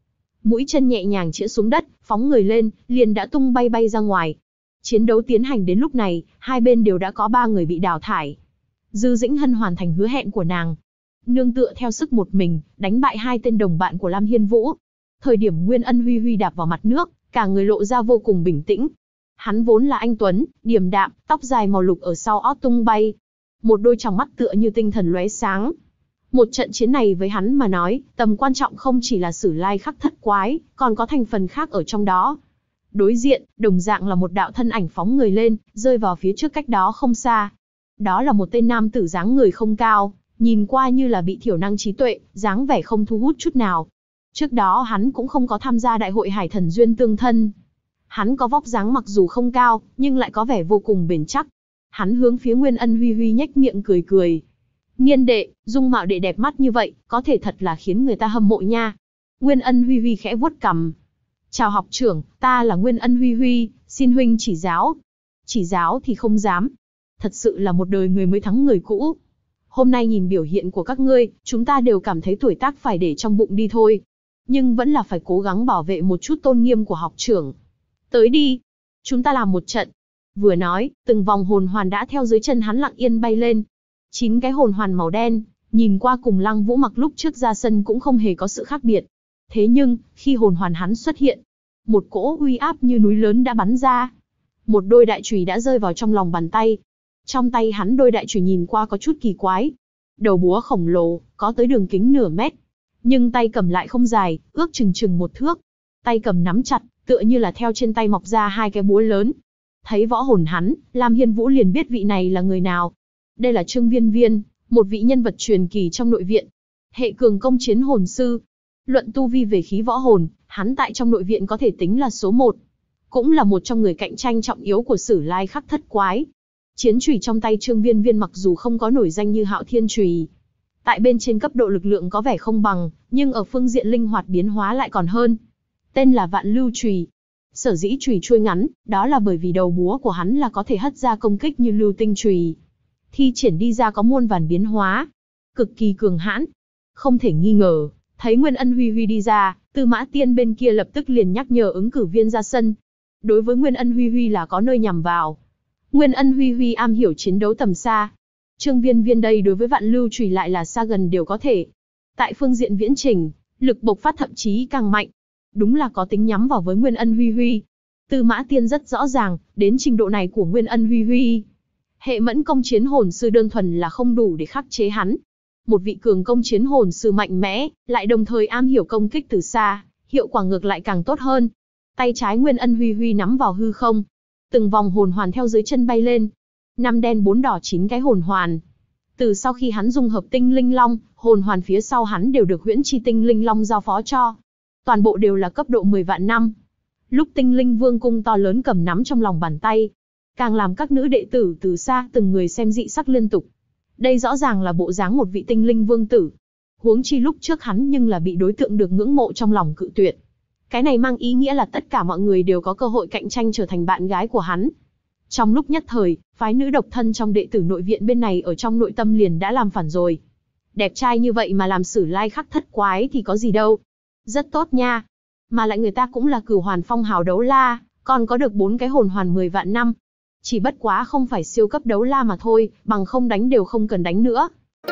Mũi chân nhẹ nhàng chĩa xuống đất, phóng người lên, liền đã tung bay bay ra ngoài. Chiến đấu tiến hành đến lúc này, hai bên đều đã có 3 người bị đào thải. Dư Dĩnh Hân hoàn thành hứa hẹn của nàng. Nương tựa theo sức một mình, đánh bại 2 tên đồng bạn của Lam Hiên Vũ. Thời điểm Nguyên Ân Huy Huy đạp vào mặt nước, cả người lộ ra vô cùng bình tĩnh. Hắn vốn là anh tuấn, điềm đạm, tóc dài màu lục ở sau ót tung bay. Một đôi tròng mắt tựa như tinh thần lóe sáng. Một trận chiến này với hắn mà nói, tầm quan trọng không chỉ là Sử Lai Khắc Thất Quái, còn có thành phần khác ở trong đó. Đối diện, đồng dạng là một đạo thân ảnh phóng người lên, rơi vào phía trước cách đó không xa. Đó là một tên nam tử dáng người không cao, nhìn qua như là bị thiểu năng trí tuệ, dáng vẻ không thu hút chút nào. Trước đó hắn cũng không có tham gia đại hội Hải Thần Duyên Tương Thân. Hắn có vóc dáng mặc dù không cao, nhưng lại có vẻ vô cùng bền chắc. Hắn hướng phía Nguyên Ân Huy Huy nhếch miệng cười cười. Niên đệ, dung mạo đệ đẹp mắt như vậy, có thể thật là khiến người ta hâm mộ nha. Nguyên Ân Huy Huy khẽ vuốt cằm. Chào học trưởng, ta là Nguyên Ân Huy Huy, xin huynh chỉ giáo. Chỉ giáo thì không dám. Thật sự là một đời người mới thắng người cũ. Hôm nay nhìn biểu hiện của các ngươi, chúng ta đều cảm thấy tuổi tác phải để trong bụng đi thôi. Nhưng vẫn là phải cố gắng bảo vệ một chút tôn nghiêm của học trưởng. Tới đi, chúng ta làm một trận. Vừa nói, từng vòng hồn hoàn đã theo dưới chân hắn lặng yên bay lên. 9 cái hồn hoàn màu đen, nhìn qua cùng Lăng Vũ mặc lúc trước ra sân cũng không hề có sự khác biệt. Thế nhưng, khi hồn hoàn hắn xuất hiện, một cỗ uy áp như núi lớn đã bắn ra. Một đôi đại chùy đã rơi vào trong lòng bàn tay. Trong tay hắn đôi đại chùy nhìn qua có chút kỳ quái. Đầu búa khổng lồ, có tới đường kính nửa mét. Nhưng tay cầm lại không dài, ước chừng 1 thước. Tay cầm nắm chặt, tựa như là theo trên tay mọc ra 2 cái búa lớn. Thấy võ hồn hắn, Lam Hiên Vũ liền biết vị này là người nào. Đây là Trương Viên Viên, một vị nhân vật truyền kỳ trong nội viện. Hệ cường công chiến hồn sư. Luận tu vi về khí võ hồn, hắn tại trong nội viện có thể tính là số 1. Cũng là một trong người cạnh tranh trọng yếu của Sử Lai Khắc Thất Quái. Chiến chùy trong tay Trương Viên Viên mặc dù không có nổi danh như Hạo Thiên chùy, tại bên trên cấp độ lực lượng có vẻ không bằng, nhưng ở phương diện linh hoạt biến hóa lại còn hơn. Tên là Vạn Lưu chùy. Sở dĩ chùy chuôi ngắn, đó là bởi vì đầu búa của hắn là có thể hất ra công kích như lưu tinh chùy. Thi triển đi ra có muôn vàn biến hóa, cực kỳ cường hãn. Không thể nghi ngờ, thấy Nguyên Ân Huy Huy đi ra, Tư Mã Tiên bên kia lập tức liền nhắc nhở ứng cử viên ra sân. Đối với Nguyên Ân Huy Huy là có nơi nhằm vào. Nguyên Ân Huy Huy am hiểu chiến đấu tầm xa. Trương Viên Viên đây đối với Vạn Lưu chùy lại là xa gần đều có thể. Tại phương diện viễn trình, lực bộc phát thậm chí càng mạnh. Đúng là có tính nhắm vào với Nguyên Ân Huy Huy. Tư Mã Tiên rất rõ ràng, đến trình độ này của Nguyên Ân Huy Huy, hệ mẫn công chiến hồn sư đơn thuần là không đủ để khắc chế hắn. Một vị cường công chiến hồn sư mạnh mẽ, lại đồng thời am hiểu công kích từ xa, hiệu quả ngược lại càng tốt hơn. Tay trái Nguyên Ân Huy Huy nắm vào hư không, từng vòng hồn hoàn theo dưới chân bay lên. 5 đen 4 đỏ 9 cái hồn hoàn. Từ sau khi hắn dung hợp tinh linh long, hồn hoàn phía sau hắn đều được Huyễn Chi tinh linh long giao phó cho. Toàn bộ đều là cấp độ 10 vạn năm. Lúc tinh linh vương cung to lớn cầm nắm trong lòng bàn tay, càng làm các nữ đệ tử từ xa từng người xem dị sắc liên tục. Đây rõ ràng là bộ dáng một vị tinh linh vương tử. Huống chi lúc trước hắn nhưng là bị đối tượng được ngưỡng mộ trong lòng cự tuyệt. Cái này mang ý nghĩa là tất cả mọi người đều có cơ hội cạnh tranh trở thành bạn gái của hắn. Trong lúc nhất thời, phái nữ độc thân trong đệ tử nội viện bên này ở trong nội tâm liền đã làm phản rồi. Đẹp trai như vậy mà làm Sử Lai Khắc Thất Quái thì có gì đâu. Rất tốt nha. Mà lại người ta cũng là Cửu Hoàn Phong Hào đấu la, còn có được 4 cái hồn hoàn 10 vạn năm. Chỉ bất quá không phải siêu cấp đấu la mà thôi, bằng không đánh đều không cần đánh nữa.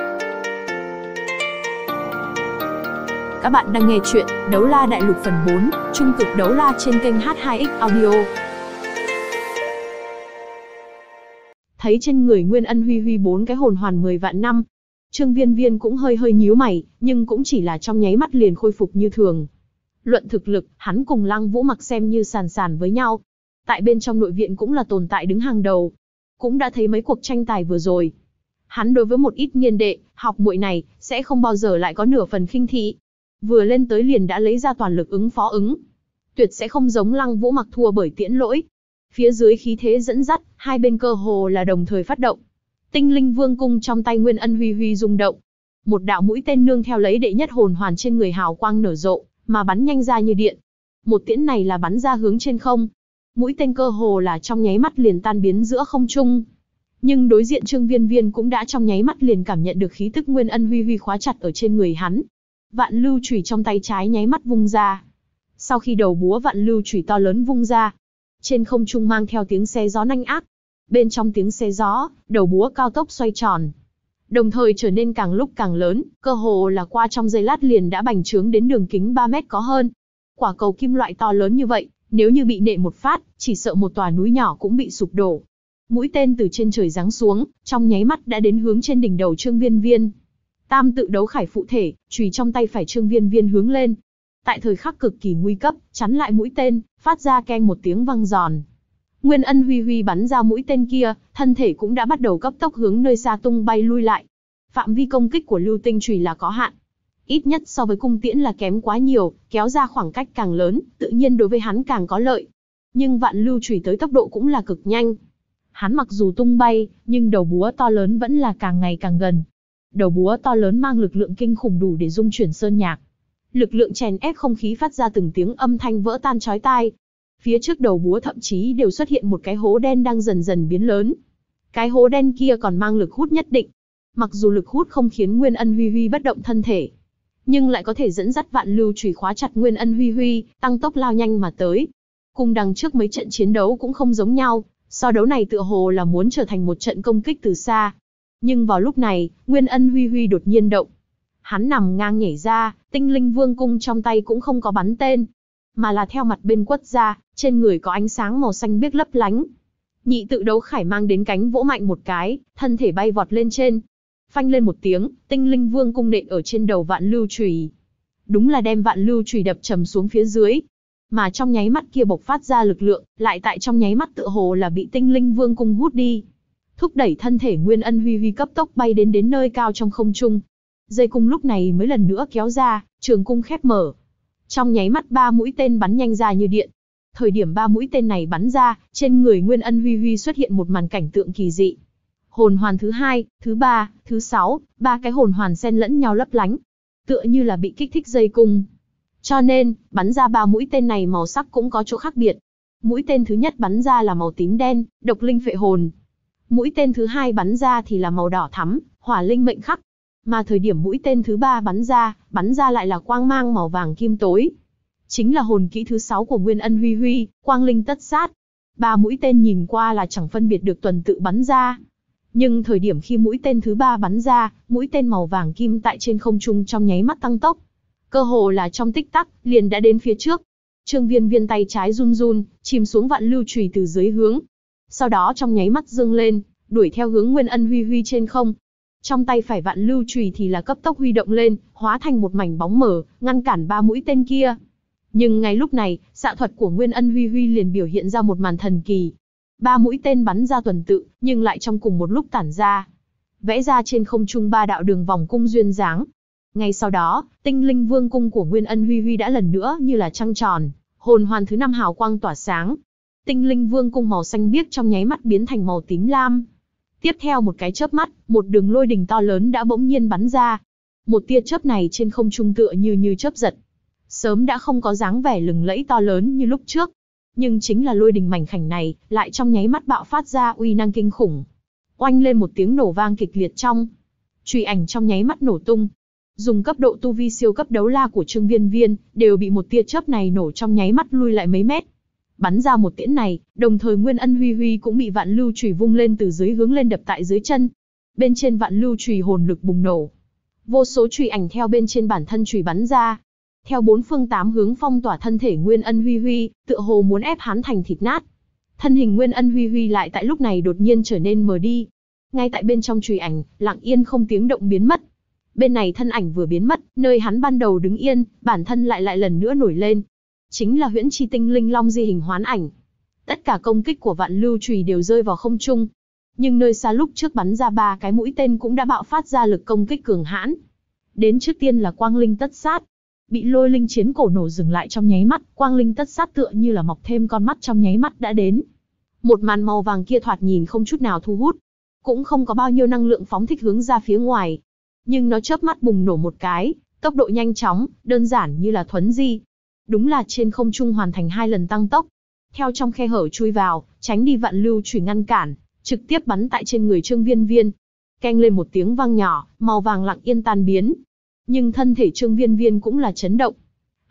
Các bạn đang nghe chuyện Đấu La Đại Lục phần 4, Trung cực đấu la trên kênh H2X Audio. Thấy trên người Nguyên Ân Huy Huy 4 cái hồn hoàn 10 vạn năm, Trương Viên Viên cũng hơi nhíu mày, nhưng cũng chỉ là trong nháy mắt liền khôi phục như thường. Luận thực lực, hắn cùng Lăng Vũ Mặc xem như sàn với nhau. Tại bên trong nội viện cũng là tồn tại đứng hàng đầu. Cũng đã thấy mấy cuộc tranh tài vừa rồi. Hắn đối với một ít niên đệ, học muội này, sẽ không bao giờ lại có nửa phần khinh thị. Vừa lên tới liền đã lấy ra toàn lực ứng phó ứng. Tuyệt sẽ không giống Lăng Vũ Mặc thua bởi tiễn lỗi. Phía dưới khí thế dẫn dắt, hai bên cơ hồ là đồng thời phát động. Tinh linh vương cung trong tay Nguyên Ân Huy Huy rung động. Một đạo mũi tên nương theo lấy đệ nhất hồn hoàn trên người hào quang nở rộ, mà bắn nhanh ra như điện. Một tiễn này là bắn ra hướng trên không. Mũi tên cơ hồ là trong nháy mắt liền tan biến giữa không trung. Nhưng đối diện Trương Viên Viên cũng đã trong nháy mắt liền cảm nhận được khí tức Nguyên Ân Huy Huy khóa chặt ở trên người hắn. Vạn Lưu chùy trong tay trái nháy mắt vung ra. Sau khi đầu búa vạn lưu chùy to lớn vung ra, trên không trung mang theo tiếng xé gió nanh ác. Bên trong tiếng xé gió, đầu búa cao tốc xoay tròn, đồng thời trở nên càng lúc càng lớn, cơ hồ là qua trong giây lát liền đã bành trướng đến đường kính 3 mét có hơn. Quả cầu kim loại to lớn như vậy, nếu như bị nện một phát, chỉ sợ một tòa núi nhỏ cũng bị sụp đổ. Mũi tên từ trên trời giáng xuống, trong nháy mắt đã đến hướng trên đỉnh đầu Trương Viên Viên. Tam tự đấu khải phụ thể, chùy trong tay phải Trương Viên Viên hướng lên. Tại thời khắc cực kỳ nguy cấp, chắn lại mũi tên, phát ra keng một tiếng vang giòn. Nguyên Ân Huy Huy bắn ra mũi tên kia, thân thể cũng đã bắt đầu cấp tốc hướng nơi xa tung bay lui lại. Phạm vi công kích của lưu tinh chùy là có hạn, ít nhất so với cung tiễn là kém quá nhiều, kéo ra khoảng cách càng lớn, tự nhiên đối với hắn càng có lợi. Nhưng vạn lưu chùy tới tốc độ cũng là cực nhanh. Hắn mặc dù tung bay, nhưng đầu búa to lớn vẫn là càng ngày càng gần. Đầu búa to lớn mang lực lượng kinh khủng đủ để dung chuyển sơn nhạc. Lực lượng chèn ép không khí phát ra từng tiếng âm thanh vỡ tan chói tai. Phía trước đầu búa thậm chí đều xuất hiện một cái hố đen đang dần dần biến lớn. Cái hố đen kia còn mang lực hút nhất định. Mặc dù lực hút không khiến Nguyên Ân Huy Huy bất động thân thể, nhưng lại có thể dẫn dắt vạn lưu chùy khóa chặt Nguyên Ân Huy Huy, tăng tốc lao nhanh mà tới. Cùng đằng trước mấy trận chiến đấu cũng không giống nhau, so đấu này tựa hồ là muốn trở thành một trận công kích từ xa. Nhưng vào lúc này, Nguyên Ân Huy Huy đột nhiên động. Hắn nằm ngang nhảy ra, tinh linh vương cung trong tay cũng không có bắn tên, mà là theo mặt bên quất ra, trên người có ánh sáng màu xanh biếc lấp lánh. Nhị tự đấu khải mang đến cánh vỗ mạnh một cái, thân thể bay vọt lên trên. Phanh lên một tiếng, tinh linh vương cung nện ở trên đầu vạn lưu chùy. Đúng là đem vạn lưu chùy đập trầm xuống phía dưới. Mà trong nháy mắt kia bộc phát ra lực lượng, lại tại trong nháy mắt tựa hồ là bị tinh linh vương cung hút đi. Thúc đẩy thân thể Nguyên Ân Huy Huy cấp tốc bay đến nơi cao trong không trung. Dây cung lúc này mới lần nữa kéo ra, trường cung khép mở. Trong nháy mắt 3 mũi tên bắn nhanh ra như điện. Thời điểm 3 mũi tên này bắn ra, trên người Nguyên Ân Huy Huy xuất hiện một màn cảnh tượng kỳ dị. Hồn hoàn thứ 2, thứ 3, thứ 6, 3 cái hồn hoàn xen lẫn nhau lấp lánh, tựa như là bị kích thích dây cung. Cho nên, bắn ra 3 mũi tên này màu sắc cũng có chỗ khác biệt. Mũi tên thứ nhất bắn ra là màu tím đen, độc linh phệ hồn. Mũi tên thứ 2 bắn ra thì là màu đỏ thắm, hỏa linh mệnh khắc. Mà thời điểm mũi tên thứ 3 bắn ra lại là quang mang màu vàng kim tối. Chính là hồn kỹ thứ 6 của Nguyên Ân Huy Huy, quang linh tất sát. 3 mũi tên nhìn qua là chẳng phân biệt được tuần tự bắn ra. Nhưng thời điểm khi mũi tên thứ 3 bắn ra, mũi tên màu vàng kim tại trên không trung trong nháy mắt tăng tốc. Cơ hồ là trong tích tắc, liền đã đến phía trước. Trương Viên Viên tay trái run run, chìm xuống vạn lưu chùy từ dưới hướng. Sau đó trong nháy mắt dương lên, đuổi theo hướng Nguyên Ân Huy Huy trên không. Trong tay phải vạn lưu chùy thì là cấp tốc huy động lên, hóa thành một mảnh bóng mờ, ngăn cản 3 mũi tên kia. Nhưng ngay lúc này, xạ thuật của Nguyên Ân Huy Huy liền biểu hiện ra một màn thần kỳ. 3 mũi tên bắn ra tuần tự, nhưng lại trong cùng một lúc tản ra. Vẽ ra trên không trung 3 đạo đường vòng cung duyên dáng. Ngay sau đó, tinh linh vương cung của Nguyên Ân Huy Huy đã lần nữa như là trăng tròn, hồn hoàn thứ 5 hào quang tỏa sáng. Tinh linh vương cung màu xanh biếc trong nháy mắt biến thành màu tím lam. Tiếp theo một cái chớp mắt, một đường lôi đình to lớn đã bỗng nhiên bắn ra. Một tia chớp này trên không trung tựa như chớp giật. Sớm đã không có dáng vẻ lừng lẫy to lớn như lúc trước. Nhưng chính là lôi đình mảnh khảnh này, lại trong nháy mắt bạo phát ra uy năng kinh khủng. Oanh lên một tiếng nổ vang kịch liệt trong. Chùy ảnh trong nháy mắt nổ tung. Dùng cấp độ tu vi siêu cấp đấu la của Trương Viên Viên, đều bị một tia chớp này nổ trong nháy mắt lui lại mấy mét. Bắn ra một tiễn này, đồng thời Nguyên Ân Huy Huy cũng bị vạn lưu chùy vung lên từ dưới hướng lên đập tại dưới chân. Bên trên vạn lưu chùy hồn lực bùng nổ. Vô số chùy ảnh theo bên trên bản thân chùy bắn ra. Theo 4 phương 8 hướng phong tỏa thân thể Nguyên Ân Huy Huy, tựa hồ muốn ép hắn thành thịt nát. Thân hình Nguyên Ân Huy Huy lại tại lúc này đột nhiên trở nên mờ đi. Ngay tại bên trong chùy ảnh, lặng yên không tiếng động biến mất. Bên này thân ảnh vừa biến mất, nơi hắn ban đầu đứng yên, bản thân lại lần nữa nổi lên. Chính là huyễn chi tinh linh long di hình hoán ảnh. Tất cả công kích của vạn lưu chùy đều rơi vào không trung. Nhưng nơi xa lúc trước bắn ra 3 cái mũi tên cũng đã bạo phát ra lực công kích cường hãn. Đến trước tiên là quang linh tất sát. Bị lôi linh chiến cổ nổ dừng lại trong nháy mắt, quang linh tất sát tựa như là mọc thêm con mắt trong nháy mắt đã đến. Một màn màu vàng kia thoạt nhìn không chút nào thu hút, cũng không có bao nhiêu năng lượng phóng thích hướng ra phía ngoài. Nhưng nó chớp mắt bùng nổ một cái, tốc độ nhanh chóng, đơn giản như là thuấn di. Đúng là trên không trung hoàn thành 2 lần tăng tốc. Theo trong khe hở chui vào, tránh đi vạn lưu chùy ngăn cản, trực tiếp bắn tại trên người Trương Viên Viên. Keng lên một tiếng vang nhỏ, màu vàng lặng yên tan biến. Nhưng thân thể Trương Viên Viên cũng là chấn động.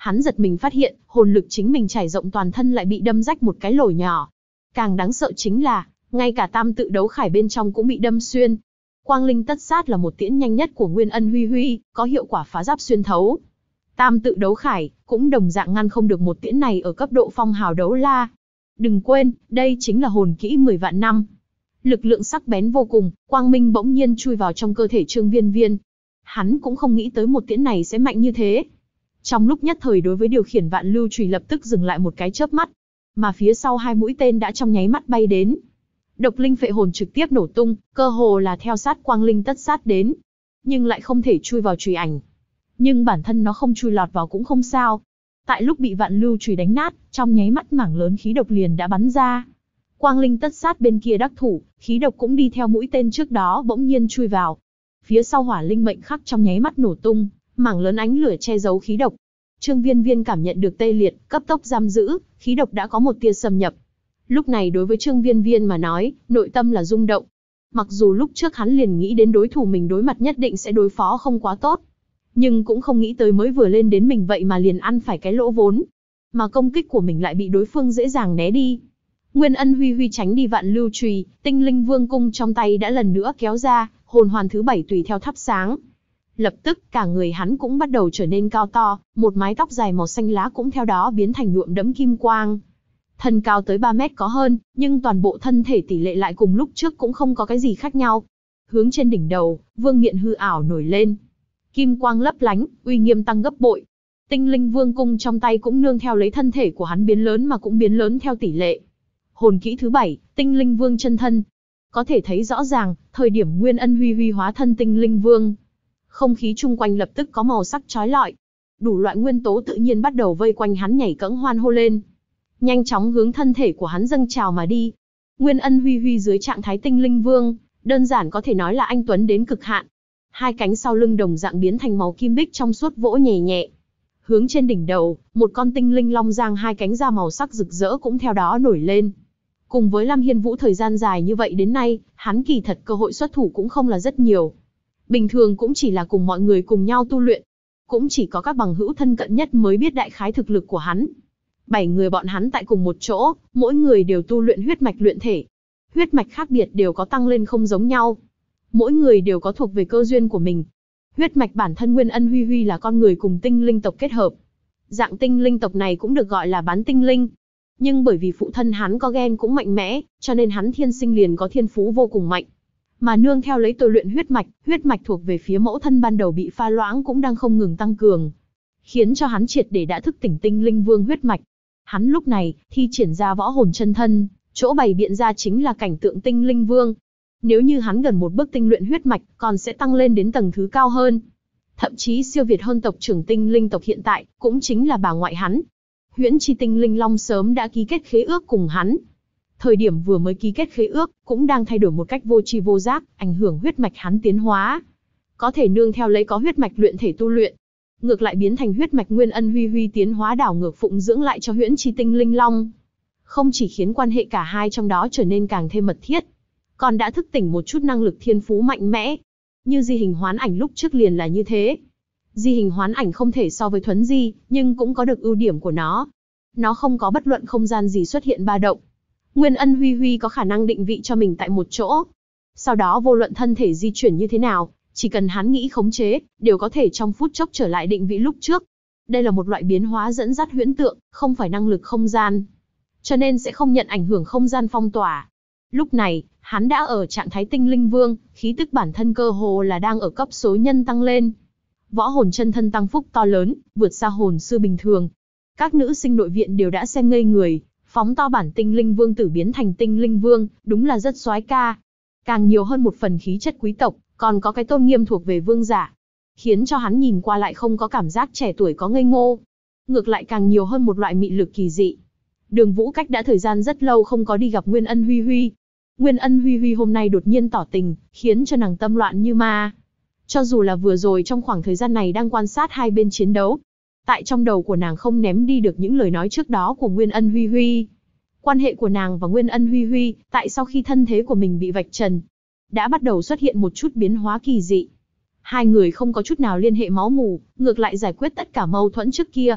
Hắn giật mình phát hiện, hồn lực chính mình trải rộng toàn thân lại bị đâm rách một cái lỗ nhỏ. Càng đáng sợ chính là, ngay cả tam tự đấu khải bên trong cũng bị đâm xuyên. Quang linh tất sát là một tiễn nhanh nhất của Nguyên Ân Huy Huy, có hiệu quả phá giáp xuyên thấu. Tam tự đấu khải cũng đồng dạng ngăn không được một tiễn này ở cấp độ phong hào đấu la. Đừng quên, đây chính là hồn kỹ 10 vạn năm. Lực lượng sắc bén vô cùng, quang minh bỗng nhiên chui vào trong cơ thể Trương Viên Viên. Hắn cũng không nghĩ tới một tiễn này sẽ mạnh như thế. Trong lúc nhất thời đối với điều khiển vạn lưu chùy lập tức dừng lại một cái chớp mắt, mà phía sau hai mũi tên đã trong nháy mắt bay đến. Độc linh phệ hồn trực tiếp nổ tung, cơ hồ là theo sát quang linh tất sát đến, nhưng lại không thể chui vào chùy ảnh. Nhưng bản thân nó không chui lọt vào cũng không sao. Tại lúc bị vạn lưu chùy đánh nát, trong nháy mắt mảng lớn khí độc liền đã bắn ra. Quang linh tất sát bên kia đắc thủ, khí độc cũng đi theo mũi tên trước đó bỗng nhiên chui vào. Phía sau hỏa linh mệnh khắc trong nháy mắt nổ tung, mảng lớn ánh lửa che giấu khí độc. Trương Viên Viên cảm nhận được tê liệt, cấp tốc giam giữ, khí độc đã có một tia xâm nhập. Lúc này đối với Trương Viên Viên mà nói, nội tâm là rung động. Mặc dù lúc trước hắn liền nghĩ đến đối thủ mình đối mặt nhất định sẽ đối phó không quá tốt, nhưng cũng không nghĩ tới mới vừa lên đến mình vậy mà liền ăn phải cái lỗ vốn. Mà công kích của mình lại bị đối phương dễ dàng né đi. Nguyên Ân Huy Huy tránh đi vạn lưu chùy, tinh linh vương cung trong tay đã lần nữa kéo ra, hồn hoàn thứ 7 tùy theo thắp sáng. Lập tức, cả người hắn cũng bắt đầu trở nên cao to, một mái tóc dài màu xanh lá cũng theo đó biến thành nhuộm đẫm kim quang. Thân cao tới 3 mét có hơn, nhưng toàn bộ thân thể tỷ lệ lại cùng lúc trước cũng không có cái gì khác nhau. Hướng trên đỉnh đầu, vương miện hư ảo nổi lên. Kim quang lấp lánh, uy nghiêm tăng gấp bội. Tinh linh vương cung trong tay cũng nương theo lấy thân thể của hắn biến lớn mà cũng biến lớn theo tỷ lệ. Hồn kỹ thứ 7, tinh linh vương chân thân. Có thể thấy rõ ràng, thời điểm Nguyên Ân Huy Huy hóa thân tinh linh vương, không khí chung quanh lập tức có màu sắc chói lọi. Đủ loại nguyên tố tự nhiên bắt đầu vây quanh hắn nhảy cẫng hoan hô lên, nhanh chóng hướng thân thể của hắn dâng trào mà đi. Nguyên Ân Huy Huy dưới trạng thái tinh linh vương, đơn giản có thể nói là anh tuấn đến cực hạn. Hai cánh sau lưng đồng dạng biến thành màu kim bích trong suốt vỗ nhẹ nhẹ. Hướng trên đỉnh đầu, một con tinh linh long giang hai cánh ra màu sắc rực rỡ cũng theo đó nổi lên. Cùng với Lam Hiên Vũ thời gian dài như vậy đến nay, hắn kỳ thật cơ hội xuất thủ cũng không là rất nhiều. Bình thường cũng chỉ là cùng mọi người cùng nhau tu luyện. Cũng chỉ có các bằng hữu thân cận nhất mới biết đại khái thực lực của hắn. 7 người bọn hắn tại cùng một chỗ, mỗi người đều tu luyện huyết mạch luyện thể. Huyết mạch khác biệt đều có tăng lên không giống nhau. Mỗi người đều có thuộc về cơ duyên của mình. Huyết mạch bản thân Nguyên Ân Huy Huy là con người cùng tinh linh tộc kết hợp. Dạng tinh linh tộc này cũng được gọi là bán tinh linh. Nhưng bởi vì phụ thân hắn có gen cũng mạnh mẽ, cho nên hắn thiên sinh liền có thiên phú vô cùng mạnh. Mà nương theo lấy tôi luyện huyết mạch thuộc về phía mẫu thân ban đầu bị pha loãng cũng đang không ngừng tăng cường, khiến cho hắn triệt để đã thức tỉnh tinh linh vương huyết mạch. Hắn lúc này thi triển ra võ hồn chân thân, chỗ bày biện ra chính là cảnh tượng tinh linh vương. Nếu như hắn gần một bước tinh luyện huyết mạch, còn sẽ tăng lên đến tầng thứ cao hơn, thậm chí siêu việt hơn tộc trưởng tinh linh tộc hiện tại, cũng chính là bà ngoại hắn. Huyễn Chi Tinh Linh Long sớm đã ký kết khế ước cùng hắn. Thời điểm vừa mới ký kết khế ước, cũng đang thay đổi một cách vô tri vô giác, ảnh hưởng huyết mạch hắn tiến hóa. Có thể nương theo lấy có huyết mạch luyện thể tu luyện, ngược lại biến thành huyết mạch Nguyên Ân Huy Huy tiến hóa đảo ngược phụng dưỡng lại cho Huyễn Chi Tinh Linh Long. Không chỉ khiến quan hệ cả hai trong đó trở nên càng thêm mật thiết, còn đã thức tỉnh một chút năng lực thiên phú mạnh mẽ. Như di hình hoán ảnh lúc trước liền là như thế. Di hình hoán ảnh không thể so với thuấn di, nhưng cũng có được ưu điểm của nó. Nó không có bất luận không gian gì xuất hiện ba động. Nguyên Ân Huy Huy có khả năng định vị cho mình tại một chỗ. Sau đó vô luận thân thể di chuyển như thế nào, chỉ cần hắn nghĩ khống chế, đều có thể trong phút chốc trở lại định vị lúc trước. Đây là một loại biến hóa dẫn dắt huyễn tượng, không phải năng lực không gian. Cho nên sẽ không nhận ảnh hưởng không gian phong tỏa. Lúc này, hắn đã ở trạng thái tinh linh vương, khí tức bản thân cơ hồ là đang ở cấp số nhân tăng lên. Võ hồn chân thân tăng phúc to lớn, vượt xa hồn sư bình thường. Các nữ sinh nội viện đều đã xem ngây người, phóng to bản tinh linh vương tử biến thành tinh linh vương, đúng là rất soái ca. Càng nhiều hơn một phần khí chất quý tộc, còn có cái tôn nghiêm thuộc về vương giả, khiến cho hắn nhìn qua lại không có cảm giác trẻ tuổi có ngây ngô. Ngược lại càng nhiều hơn một loại mị lực kỳ dị. Đường Vũ Cách đã thời gian rất lâu không có đi gặp Nguyên Ân Huy Huy. Nguyên Ân Huy Huy hôm nay đột nhiên tỏ tình, khiến cho nàng tâm loạn như ma. Cho dù là vừa rồi trong khoảng thời gian này đang quan sát hai bên chiến đấu, tại trong đầu của nàng không ném đi được những lời nói trước đó của Nguyên Ân Huy Huy. Quan hệ của nàng và Nguyên Ân Huy Huy, tại sau khi thân thế của mình bị vạch trần, đã bắt đầu xuất hiện một chút biến hóa kỳ dị. Hai người không có chút nào liên hệ máu mủ, ngược lại giải quyết tất cả mâu thuẫn trước kia.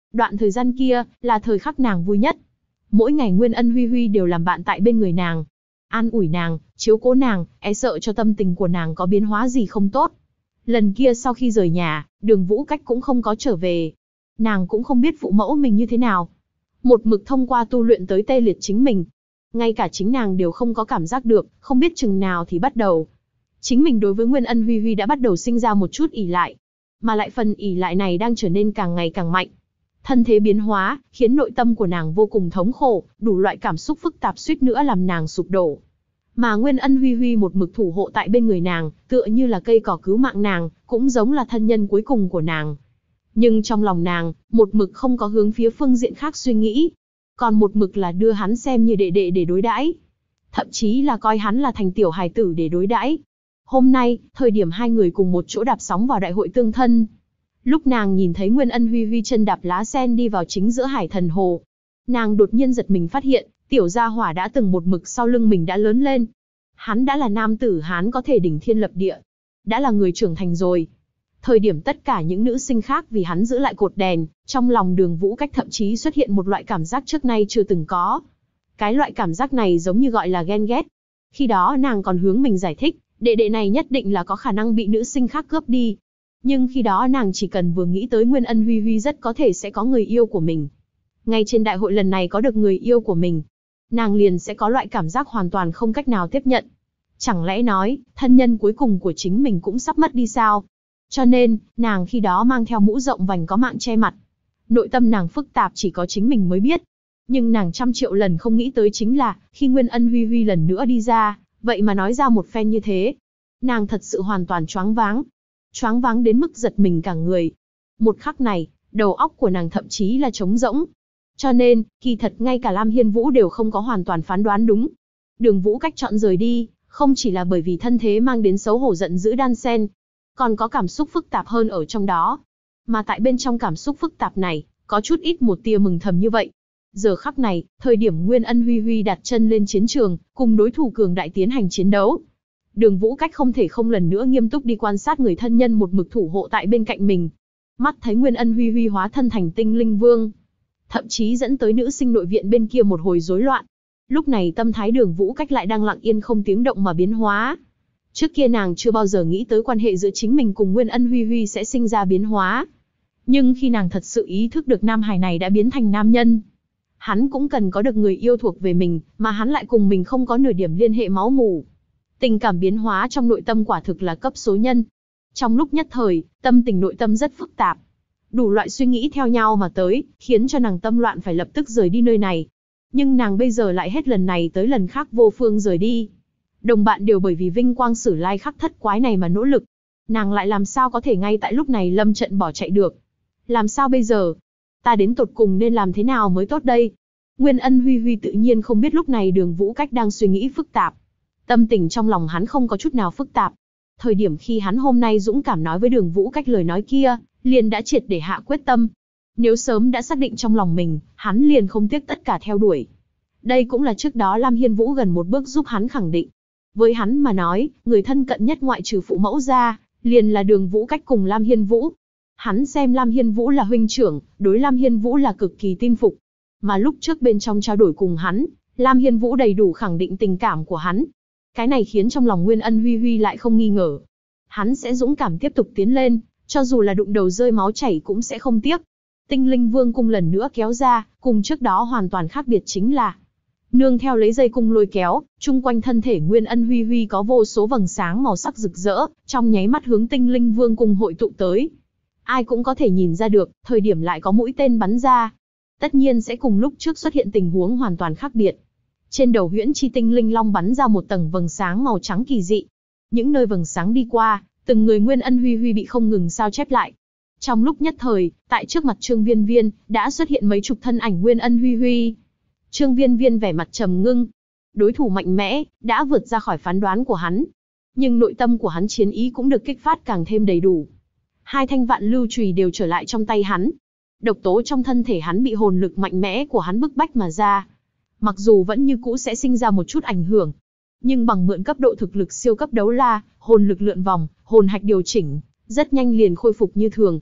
Đoạn thời gian kia, là thời khắc nàng vui nhất. Mỗi ngày Nguyên Ân Huy Huy đều làm bạn tại bên người nàng, an ủi nàng, chiếu cố nàng, e sợ cho tâm tình của nàng có biến hóa gì không tốt. Lần kia sau khi rời nhà, Đường Vũ Cách cũng không có trở về. Nàng cũng không biết phụ mẫu mình như thế nào. Một mực thông qua tu luyện tới tê liệt chính mình. Ngay cả chính nàng đều không có cảm giác được, không biết chừng nào thì bắt đầu. Chính mình đối với Nguyên Ân Huy Huy đã bắt đầu sinh ra một chút ỷ lại. Mà lại phần ỷ lại này đang trở nên càng ngày càng mạnh. Thân thế biến hóa, khiến nội tâm của nàng vô cùng thống khổ, đủ loại cảm xúc phức tạp suýt nữa làm nàng sụp đổ. Mà Nguyên Ân Huy Huy một mực thủ hộ tại bên người nàng, tựa như là cây cỏ cứu mạng nàng, cũng giống là thân nhân cuối cùng của nàng. Nhưng trong lòng nàng, một mực không có hướng phía phương diện khác suy nghĩ. Còn một mực là đưa hắn xem như đệ đệ để đối đãi. Thậm chí là coi hắn là thành tiểu hài tử để đối đãi. Hôm nay, thời điểm hai người cùng một chỗ đạp sóng vào đại hội tương thân. Lúc nàng nhìn thấy Nguyên Ân Huy Huy chân đạp lá sen đi vào chính giữa Hải Thần Hồ, nàng đột nhiên giật mình phát hiện, tiểu gia hỏa đã từng một mực sau lưng mình đã lớn lên. Hắn đã là nam tử Hán có thể đỉnh thiên lập địa, đã là người trưởng thành rồi. Thời điểm tất cả những nữ sinh khác vì hắn giữ lại cột đèn, trong lòng Đường Vũ Cách thậm chí xuất hiện một loại cảm giác trước nay chưa từng có. Cái loại cảm giác này giống như gọi là ghen ghét. Khi đó nàng còn hướng mình giải thích, đệ đệ này nhất định là có khả năng bị nữ sinh khác cướp đi. Nhưng khi đó nàng chỉ cần vừa nghĩ tới Nguyên Ân Huy Huy rất có thể sẽ có người yêu của mình. Ngay trên đại hội lần này có được người yêu của mình, nàng liền sẽ có loại cảm giác hoàn toàn không cách nào tiếp nhận. Chẳng lẽ nói, thân nhân cuối cùng của chính mình cũng sắp mất đi sao? Cho nên, nàng khi đó mang theo mũ rộng vành có mạng che mặt. Nội tâm nàng phức tạp chỉ có chính mình mới biết. Nhưng nàng trăm triệu lần không nghĩ tới chính là, khi Nguyên Ân Huy Huy lần nữa đi ra, vậy mà nói ra một phen như thế. Nàng thật sự hoàn toàn choáng váng. Choáng váng đến mức giật mình cả người. Một khắc này, đầu óc của nàng thậm chí là trống rỗng. Cho nên, kỳ thật ngay cả Lam Hiên Vũ đều không có hoàn toàn phán đoán đúng. Đường Vũ Cách chọn rời đi, không chỉ là bởi vì thân thế mang đến xấu hổ giận dữ đan sen, còn có cảm xúc phức tạp hơn ở trong đó. Mà tại bên trong cảm xúc phức tạp này, có chút ít một tia mừng thầm như vậy. Giờ khắc này, thời điểm Nguyên Ân Huy Huy đặt chân lên chiến trường, cùng đối thủ cường đại tiến hành chiến đấu. Đường Vũ Cách không thể không lần nữa nghiêm túc đi quan sát người thân nhân một mực thủ hộ tại bên cạnh mình. Mắt thấy Nguyên Ân Huy Huy hóa thân thành Tinh Linh Vương, thậm chí dẫn tới nữ sinh nội viện bên kia một hồi rối loạn. Lúc này tâm thái Đường Vũ Cách lại đang lặng yên không tiếng động mà biến hóa. Trước kia nàng chưa bao giờ nghĩ tới quan hệ giữa chính mình cùng Nguyên Ân Huy Huy sẽ sinh ra biến hóa. Nhưng khi nàng thật sự ý thức được nam hài này đã biến thành nam nhân, hắn cũng cần có được người yêu thuộc về mình, mà hắn lại cùng mình không có nửa điểm liên hệ máu mủ. Tình cảm biến hóa trong nội tâm quả thực là cấp số nhân. Trong lúc nhất thời, tâm tình nội tâm rất phức tạp. Đủ loại suy nghĩ theo nhau mà tới, khiến cho nàng tâm loạn phải lập tức rời đi nơi này. Nhưng nàng bây giờ lại hết lần này tới lần khác vô phương rời đi. Đồng bạn đều bởi vì vinh quang sử lai khắc thất quái này mà nỗ lực. Nàng lại làm sao có thể ngay tại lúc này lâm trận bỏ chạy được. Làm sao bây giờ? Ta đến tột cùng nên làm thế nào mới tốt đây? Nguyên Ân Huy Huy tự nhiên không biết lúc này Đường Vũ Cách đang suy nghĩ phức tạp. Tâm tình trong lòng hắn không có chút nào phức tạp. Thời điểm khi hắn hôm nay dũng cảm nói với Đường Vũ Cách lời nói kia, liền đã triệt để hạ quyết tâm. Nếu sớm đã xác định trong lòng mình, hắn liền không tiếc tất cả theo đuổi. Đây cũng là trước đó Lam Hiên Vũ gần một bước giúp hắn khẳng định. Với hắn mà nói, người thân cận nhất ngoại trừ phụ mẫu ra, liền là Đường Vũ Cách cùng Lam Hiên Vũ. Hắn xem Lam Hiên Vũ là huynh trưởng, đối Lam Hiên Vũ là cực kỳ tin phục. Mà lúc trước bên trong trao đổi cùng hắn, Lam Hiên Vũ đầy đủ khẳng định tình cảm của hắn. Cái này khiến trong lòng Nguyên Ân Huy Huy lại không nghi ngờ. Hắn sẽ dũng cảm tiếp tục tiến lên, cho dù là đụng đầu rơi máu chảy cũng sẽ không tiếc. Tinh Linh Vương cung lần nữa kéo ra, cùng trước đó hoàn toàn khác biệt chính là nương theo lấy dây cung lôi kéo, chung quanh thân thể Nguyên Ân Huy Huy có vô số vầng sáng màu sắc rực rỡ, trong nháy mắt hướng Tinh Linh Vương cung hội tụ tới. Ai cũng có thể nhìn ra được, thời điểm lại có mũi tên bắn ra. Tất nhiên sẽ cùng lúc trước xuất hiện tình huống hoàn toàn khác biệt. Trên đầu Huyễn Chi Tinh Linh Long bắn ra một tầng vầng sáng màu trắng kỳ dị. Những nơi vầng sáng đi qua, từng người Nguyên Ân Huy Huy bị không ngừng sao chép lại. Trong lúc nhất thời, tại trước mặt Trương Viên Viên, đã xuất hiện mấy chục thân ảnh Nguyên Ân Huy Huy. Trương Viên Viên vẻ mặt trầm ngưng. Đối thủ mạnh mẽ, đã vượt ra khỏi phán đoán của hắn. Nhưng nội tâm của hắn chiến ý cũng được kích phát càng thêm đầy đủ. Hai thanh vạn lưu chùy đều trở lại trong tay hắn. Độc tố trong thân thể hắn bị hồn lực mạnh mẽ của hắn bức bách mà ra. Mặc dù vẫn như cũ sẽ sinh ra một chút ảnh hưởng, nhưng bằng mượn cấp độ thực lực siêu cấp đấu la, hồn lực lượn vòng, hồn hạch điều chỉnh, rất nhanh liền khôi phục như thường.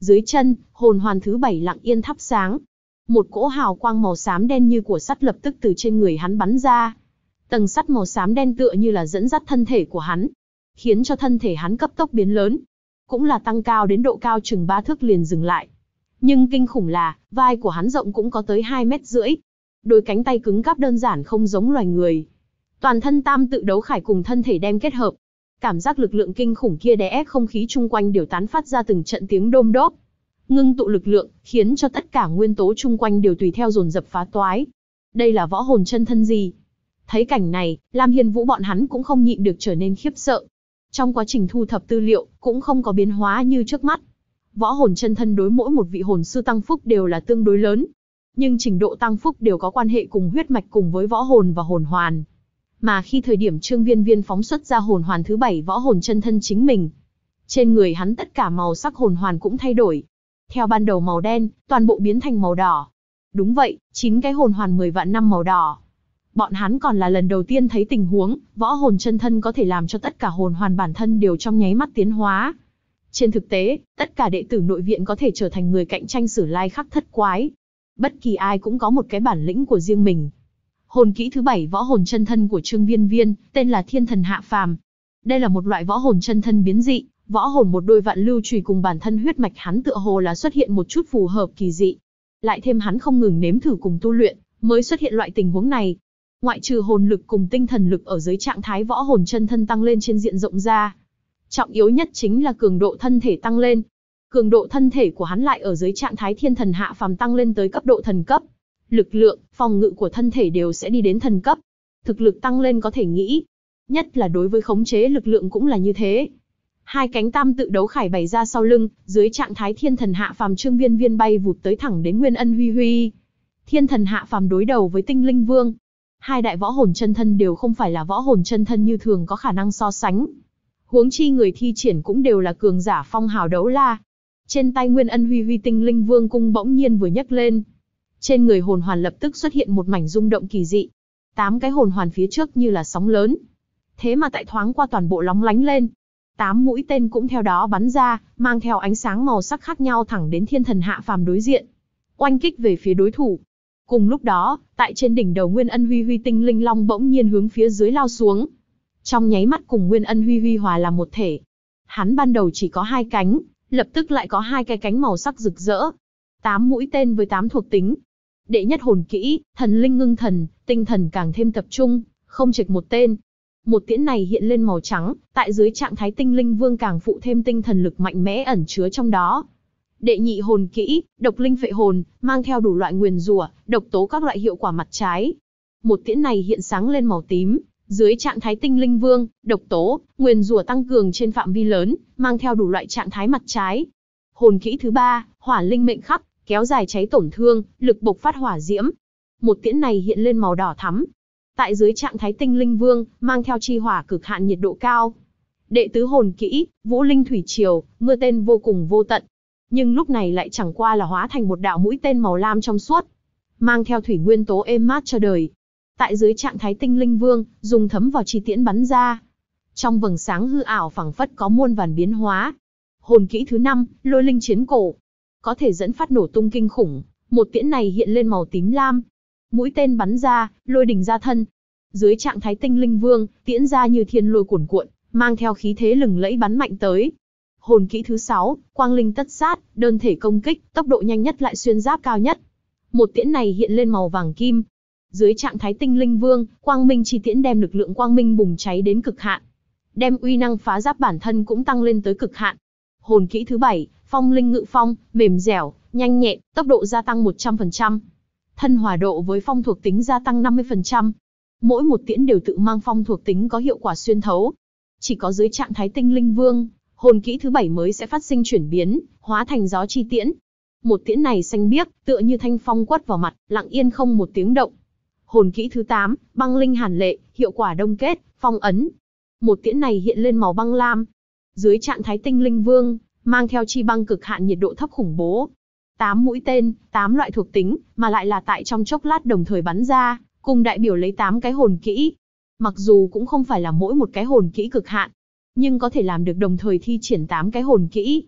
Dưới chân, hồn hoàn thứ 7 lặng yên thắp sáng. Một cỗ hào quang màu xám đen như của sắt lập tức từ trên người hắn bắn ra. Tầng sắt màu xám đen tựa như là dẫn dắt thân thể của hắn, khiến cho thân thể hắn cấp tốc biến lớn. Cũng là tăng cao đến độ cao chừng 3 thước liền dừng lại. Nhưng kinh khủng là, vai của hắn rộng cũng có tới 2,5 mét. Đôi cánh tay cứng cáp đơn giản không giống loài người. Toàn thân tam tự đấu khải cùng thân thể đem kết hợp. Cảm giác lực lượng kinh khủng kia đè ép không khí chung quanh đều tán phát ra từng trận tiếng đôm đốp. Ngưng tụ lực lượng, khiến cho tất cả nguyên tố chung quanh đều tùy theo dồn dập phá toái. Đây là võ hồn chân thân gì? Thấy cảnh này, Lam Hiên Vũ bọn hắn cũng không nhịn được trở nên khiếp sợ. Trong quá trình thu thập tư liệu, cũng không có biến hóa như trước mắt. Võ hồn chân thân đối mỗi một vị hồn sư tăng phúc đều là tương đối lớn. Nhưng trình độ tăng phúc đều có quan hệ cùng huyết mạch cùng với võ hồn và hồn hoàn. Mà khi thời điểm Trương Viên Viên phóng xuất ra hồn hoàn thứ 7 võ hồn chân thân chính mình, trên người hắn tất cả màu sắc hồn hoàn cũng thay đổi. Theo ban đầu màu đen, toàn bộ biến thành màu đỏ. Đúng vậy, 9 cái hồn hoàn 10 vạn năm màu đỏ. Bọn hắn còn là lần đầu tiên thấy tình huống, võ hồn chân thân có thể làm cho tất cả hồn hoàn bản thân đều trong nháy mắt tiến hóa. Trên thực tế, tất cả đệ tử nội viện có thể trở thành người cạnh tranh Sử Lai Khắc Thất Quái. Bất kỳ ai cũng có một cái bản lĩnh của riêng mình. Hồn kỹ thứ 7 võ hồn chân thân của Trương Viên Viên, tên là Thiên Thần Hạ Phàm. Đây là một loại võ hồn chân thân biến dị, võ hồn một đôi vạn lưu chùy cùng bản thân huyết mạch hắn tựa hồ là xuất hiện một chút phù hợp kỳ dị. Lại thêm hắn không ngừng nếm thử cùng tu luyện, mới xuất hiện loại tình huống này. Ngoại trừ hồn lực cùng tinh thần lực ở dưới trạng thái võ hồn chân thân tăng lên trên diện rộng ra, trọng yếu nhất chính là cường độ thân thể tăng lên. Cường độ thân thể của hắn lại ở dưới trạng thái Thiên Thần Hạ Phàm tăng lên tới cấp độ thần cấp. Lực lượng, phòng ngự của thân thể đều sẽ đi đến thần cấp. Thực lực tăng lên có thể nghĩ. Nhất là đối với khống chế lực lượng cũng là như thế. Hai cánh tam tự đấu khải bày ra sau lưng, dưới trạng thái Thiên Thần Hạ Phàm Trương Viên Viên bay vụt tới thẳng đến Nguyên Ân Huy Huy. Thiên Thần Hạ Phàm đối đầu với Tinh Linh Vương. Hai đại võ hồn chân thân đều không phải là võ hồn chân thân như thường có khả năng so sánh. Huống chi người thi triển cũng đều là cường giả phong hào đấu la. Trên tay Nguyên Ân Huy Huy Tinh Linh Vương cung bỗng nhiên vừa nhấc lên. Trên người hồn hoàn lập tức xuất hiện một mảnh rung động kỳ dị. 8 cái hồn hoàn phía trước như là sóng lớn. Thế mà tại thoáng qua toàn bộ lóng lánh lên. 8 mũi tên cũng theo đó bắn ra, mang theo ánh sáng màu sắc khác nhau thẳng đến Thiên Thần Hạ Phàm đối diện. Oanh kích về phía đối thủ. Cùng lúc đó, tại trên đỉnh đầu Nguyên Ân Huy Huy Tinh Linh Long bỗng nhiên hướng phía dưới lao xuống. Trong nháy mắt cùng Nguyên Ân Huy Huy hòa làm một thể. Hắn ban đầu chỉ có 2 cánh, lập tức lại có 2 cái cánh màu sắc rực rỡ. 8 mũi tên với 8 thuộc tính. Đệ nhất hồn kỹ, thần linh ngưng thần, tinh thần càng thêm tập trung, không chệch một tên. Một tiễn này hiện lên màu trắng, tại dưới trạng thái Tinh Linh Vương càng phụ thêm tinh thần lực mạnh mẽ ẩn chứa trong đó. Đệ nhị hồn kỹ, độc linh phệ hồn, mang theo đủ loại nguyền rủa, độc tố các loại hiệu quả mặt trái. Một tiễn này hiện sáng lên màu tím, dưới trạng thái Tinh Linh Vương, độc tố, nguyền rủa tăng cường trên phạm vi lớn, mang theo đủ loại trạng thái mặt trái. Hồn kỹ thứ 3, hỏa linh mệnh khắc, kéo dài cháy tổn thương, lực bộc phát hỏa diễm. Một tiễn này hiện lên màu đỏ thắm. Tại dưới trạng thái Tinh Linh Vương, mang theo chi hỏa cực hạn nhiệt độ cao. Đệ tứ hồn kỹ, Vũ Linh Thủy Triều, mưa tên vô cùng vô tận. Nhưng lúc này lại chẳng qua là hóa thành một đạo mũi tên màu lam trong suốt, mang theo thủy nguyên tố êm mát cho đời. Tại dưới trạng thái Tinh Linh Vương, dùng thấm vào chi tiễn bắn ra. Trong vầng sáng hư ảo phảng phất có muôn vàn biến hóa. Hồn kỹ thứ 5, Lôi Linh Chiến Cổ, có thể dẫn phát nổ tung kinh khủng. Một tiễn này hiện lên màu tím lam. Mũi tên bắn ra, lôi đình ra thân. Dưới trạng thái Tinh Linh Vương, tiễn ra như thiên lôi cuồn cuộn, mang theo khí thế lừng lẫy bắn mạnh tới. Hồn kỹ thứ 6, Quang Linh Tất Sát, đơn thể công kích, tốc độ nhanh nhất lại xuyên giáp cao nhất. Một tiễn này hiện lên màu vàng kim. Dưới trạng thái Tinh Linh Vương, Quang Minh chi tiễn đem lực lượng quang minh bùng cháy đến cực hạn. Đem uy năng phá giáp bản thân cũng tăng lên tới cực hạn. Hồn kỹ thứ 7, Phong Linh Ngự Phong, mềm dẻo, nhanh nhẹn, tốc độ gia tăng 100%. Thân hòa độ với phong thuộc tính gia tăng 50%. Mỗi một tiễn đều tự mang phong thuộc tính có hiệu quả xuyên thấu. Chỉ có dưới trạng thái Tinh Linh Vương, hồn kỹ thứ 7 mới sẽ phát sinh chuyển biến, hóa thành gió chi tiễn. Một tiễn này xanh biếc, tựa như thanh phong quất vào mặt, lặng yên không một tiếng động. Hồn kỹ thứ 8, Băng Linh Hàn Lệ, hiệu quả đông kết, phong ấn. Một tiễn này hiện lên màu băng lam. Dưới trạng thái Tinh Linh Vương, mang theo chi băng cực hạn nhiệt độ thấp khủng bố. 8 mũi tên, 8 loại thuộc tính, mà lại là tại trong chốc lát đồng thời bắn ra, cùng đại biểu lấy 8 cái hồn kỹ. Mặc dù cũng không phải là mỗi một cái hồn kỹ cực hạn, nhưng có thể làm được đồng thời thi triển 8 cái hồn kỹ.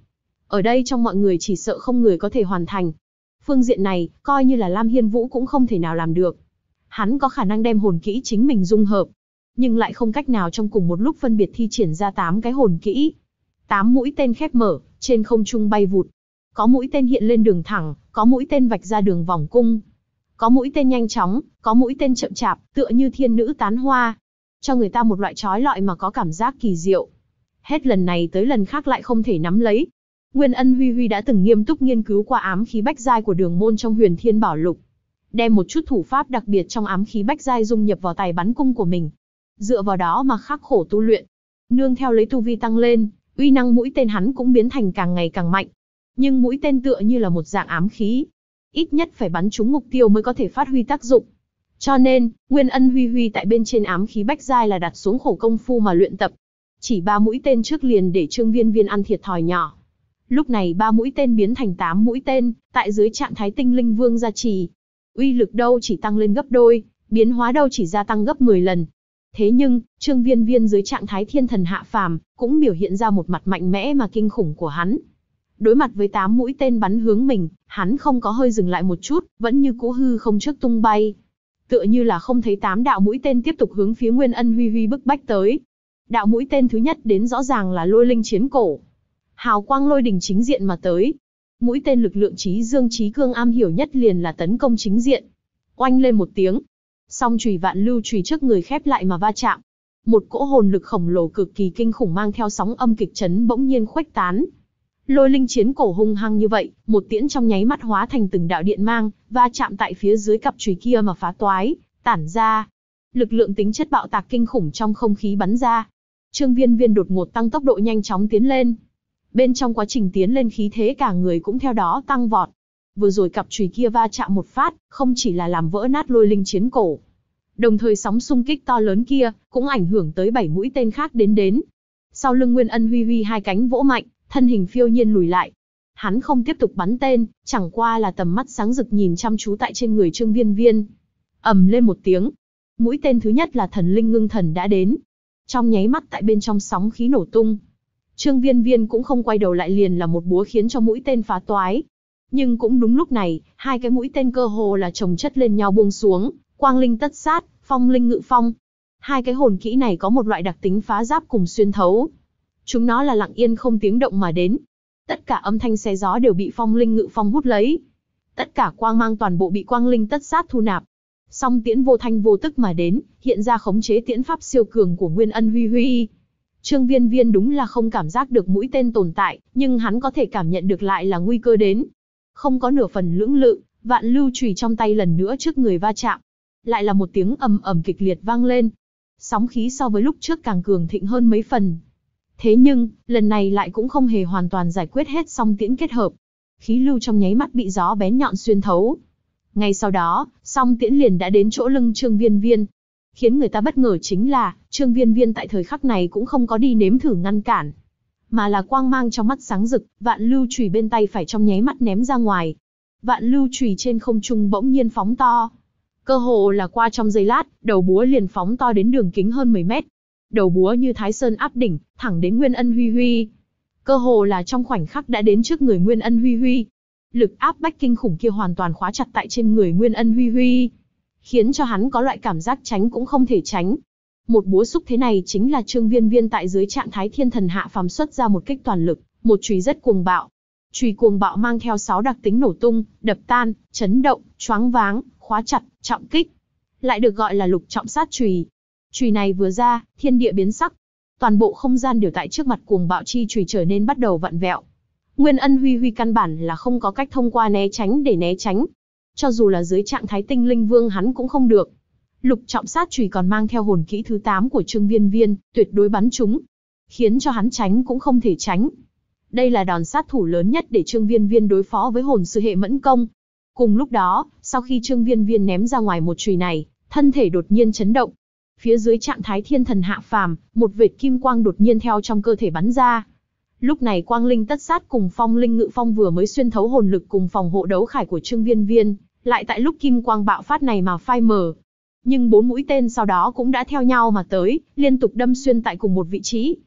Ở đây trong mọi người chỉ sợ không người có thể hoàn thành. Phương diện này, coi như là Lam Hiên Vũ cũng không thể nào làm được. Hắn có khả năng đem hồn kỹ chính mình dung hợp, nhưng lại không cách nào trong cùng một lúc phân biệt thi triển ra 8 cái hồn kỹ. 8 mũi tên khép mở, trên không trung bay vụt. Có mũi tên hiện lên đường thẳng, có mũi tên vạch ra đường vòng cung. Có mũi tên nhanh chóng, có mũi tên chậm chạp, tựa như thiên nữ tán hoa. Cho người ta một loại trói lọi mà có cảm giác kỳ diệu. Hết lần này tới lần khác lại không thể nắm lấy. Nguyên Ân Huy Huy đã từng nghiêm túc nghiên cứu qua ám khí bách giai của Đường Môn trong Huyền Thiên Bảo Lục. Đem một chút thủ pháp đặc biệt trong ám khí bách giai dung nhập vào tài bắn cung của mình. Dựa vào đó mà khắc khổ tu luyện. Nương theo lấy tu vi tăng lên, uy năng mũi tên hắn cũng biến thành càng ngày càng mạnh. Nhưng mũi tên tựa như là một dạng ám khí. Ít nhất phải bắn trúng mục tiêu mới có thể phát huy tác dụng. Cho nên, Nguyên Ân Huy Huy tại bên trên ám khí bách giai là đặt xuống khổ công phu mà luyện tập. Chỉ 3 mũi tên trước liền để Trương Viên Viên ăn thiệt thòi nhỏ. Lúc này 3 mũi tên biến thành 8 mũi tên, tại dưới trạng thái tinh linh vương gia trì. Uy lực đâu chỉ tăng lên gấp đôi, biến hóa đâu chỉ gia tăng gấp 10 lần. Thế nhưng, Trương Viên Viên dưới trạng thái thiên thần hạ phàm, cũng biểu hiện ra một mặt mạnh mẽ mà kinh khủng của hắn. Đối mặt với 8 mũi tên bắn hướng mình, hắn không có hơi dừng lại một chút, vẫn như cũ hư không trước tung bay. Tựa như là không thấy 8 đạo mũi tên tiếp tục hướng phía Nguyên Ân Huy Huy bức bách tới. Đạo mũi tên thứ nhất đến rõ ràng là Lôi Linh Chiến Cổ. Hào quang lôi đình chính diện mà tới. Mũi tên lực lượng trí dương trí cương am hiểu nhất liền là tấn công chính diện. Oanh lên một tiếng. Song chùy vạn lưu chùy trước người khép lại mà va chạm. Một cỗ hồn lực khổng lồ cực kỳ kinh khủng mang theo sóng âm kịch chấn bỗng nhiên khuếch tán. Lôi Linh Chiến Cổ hung hăng như vậy, một tiễn trong nháy mắt hóa thành từng đạo điện mang, va chạm tại phía dưới cặp chùy kia mà phá toái, tản ra. Lực lượng tính chất bạo tạc kinh khủng trong không khí bắn ra. Trương Viên Viên đột ngột tăng tốc độ nhanh chóng tiến lên. Bên trong quá trình tiến lên khí thế cả người cũng theo đó tăng vọt. Vừa rồi cặp chùy kia va chạm một phát, không chỉ là làm vỡ nát Lôi Linh Chiến Cổ. Đồng thời sóng xung kích to lớn kia, cũng ảnh hưởng tới 7 mũi tên khác đến. Sau lưng Nguyên Ân Huy Huy hai cánh vỗ mạnh, thân hình phiêu nhiên lùi lại. Hắn không tiếp tục bắn tên, chẳng qua là tầm mắt sáng rực nhìn chăm chú tại trên người Trương Viên Viên. Ầm lên một tiếng. Mũi tên thứ nhất là Thần Linh Ngưng Thần đã đến. Trong nháy mắt tại bên trong sóng khí nổ tung. Trương Viên Viên cũng không quay đầu lại liền là một búa khiến cho mũi tên phá toái. Nhưng cũng đúng lúc này, hai cái mũi tên cơ hồ là chồng chất lên nhau buông xuống, Quang Linh Tất Sát, Phong Linh Ngự Phong. Hai cái hồn kỹ này có một loại đặc tính phá giáp cùng xuyên thấu. Chúng nó là lặng yên không tiếng động mà đến. Tất cả âm thanh xé gió đều bị Phong Linh Ngự Phong hút lấy. Tất cả quang mang toàn bộ bị Quang Linh Tất Sát thu nạp. Song tiễn vô thanh vô tức mà đến, hiện ra khống chế tiễn pháp siêu cường của Nguyên Ân Huy Huy. Trương Viên Viên đúng là không cảm giác được mũi tên tồn tại, nhưng hắn có thể cảm nhận được lại là nguy cơ đến. Không có nửa phần lưỡng lự, vạn lưu chùy trong tay lần nữa trước người va chạm. Lại là một tiếng ầm ầm kịch liệt vang lên. Sóng khí so với lúc trước càng cường thịnh hơn mấy phần. Thế nhưng, lần này lại cũng không hề hoàn toàn giải quyết hết song tiễn kết hợp. Khí lưu trong nháy mắt bị gió bén nhọn xuyên thấu. Ngay sau đó, song tiễn liền đã đến chỗ lưng Trương Viên Viên. Khiến người ta bất ngờ chính là, Trương Viên Viên tại thời khắc này cũng không có đi nếm thử ngăn cản. Mà là quang mang trong mắt sáng rực, vạn lưu chùy bên tay phải trong nháy mắt ném ra ngoài. Vạn lưu chùy trên không trung bỗng nhiên phóng to. Cơ hồ là qua trong giây lát, đầu búa liền phóng to đến đường kính hơn 10 mét. Đầu búa như Thái Sơn áp đỉnh, thẳng đến Nguyên Ân Huy Huy. Cơ hồ là trong khoảnh khắc đã đến trước người Nguyên Ân Huy Huy. Lực áp bách kinh khủng kia hoàn toàn khóa chặt tại trên người Nguyên Ân Huy Huy, khiến cho hắn có loại cảm giác tránh cũng không thể tránh. Một búa xúc thế này chính là Trương Viên Viên tại dưới trạng thái thiên thần hạ phàm xuất ra một kích toàn lực, một chùy rất cuồng bạo. Chùy cuồng bạo mang theo 6 đặc tính nổ tung, đập tan, chấn động, choáng váng, khóa chặt, trọng kích. Lại được gọi là lục trọng sát chùy. Chùy này vừa ra, thiên địa biến sắc. Toàn bộ không gian đều tại trước mặt cuồng bạo chi chùy trở nên bắt đầu vặn vẹo. Nguyên Ân Huy Huy căn bản là không có cách thông qua né tránh để né tránh. Cho dù là dưới trạng thái tinh linh vương hắn cũng không được. Lục trọng sát chùy còn mang theo hồn kỹ thứ 8 của Trương Viên Viên, tuyệt đối bắn trúng. Khiến cho hắn tránh cũng không thể tránh. Đây là đòn sát thủ lớn nhất để Trương Viên Viên đối phó với hồn sư hệ mẫn công. Cùng lúc đó, sau khi Trương Viên Viên ném ra ngoài một chùy này, thân thể đột nhiên chấn động. Phía dưới trạng thái thiên thần hạ phàm, một vệt kim quang đột nhiên theo trong cơ thể bắn ra. Lúc này Quang Linh Tất Sát cùng Phong Linh Ngự Phong vừa mới xuyên thấu hồn lực cùng phòng hộ đấu khải của Trương Viên Viên, lại tại lúc kim quang bạo phát này mà phai mờ. Nhưng 4 mũi tên sau đó cũng đã theo nhau mà tới, liên tục đâm xuyên tại cùng một vị trí.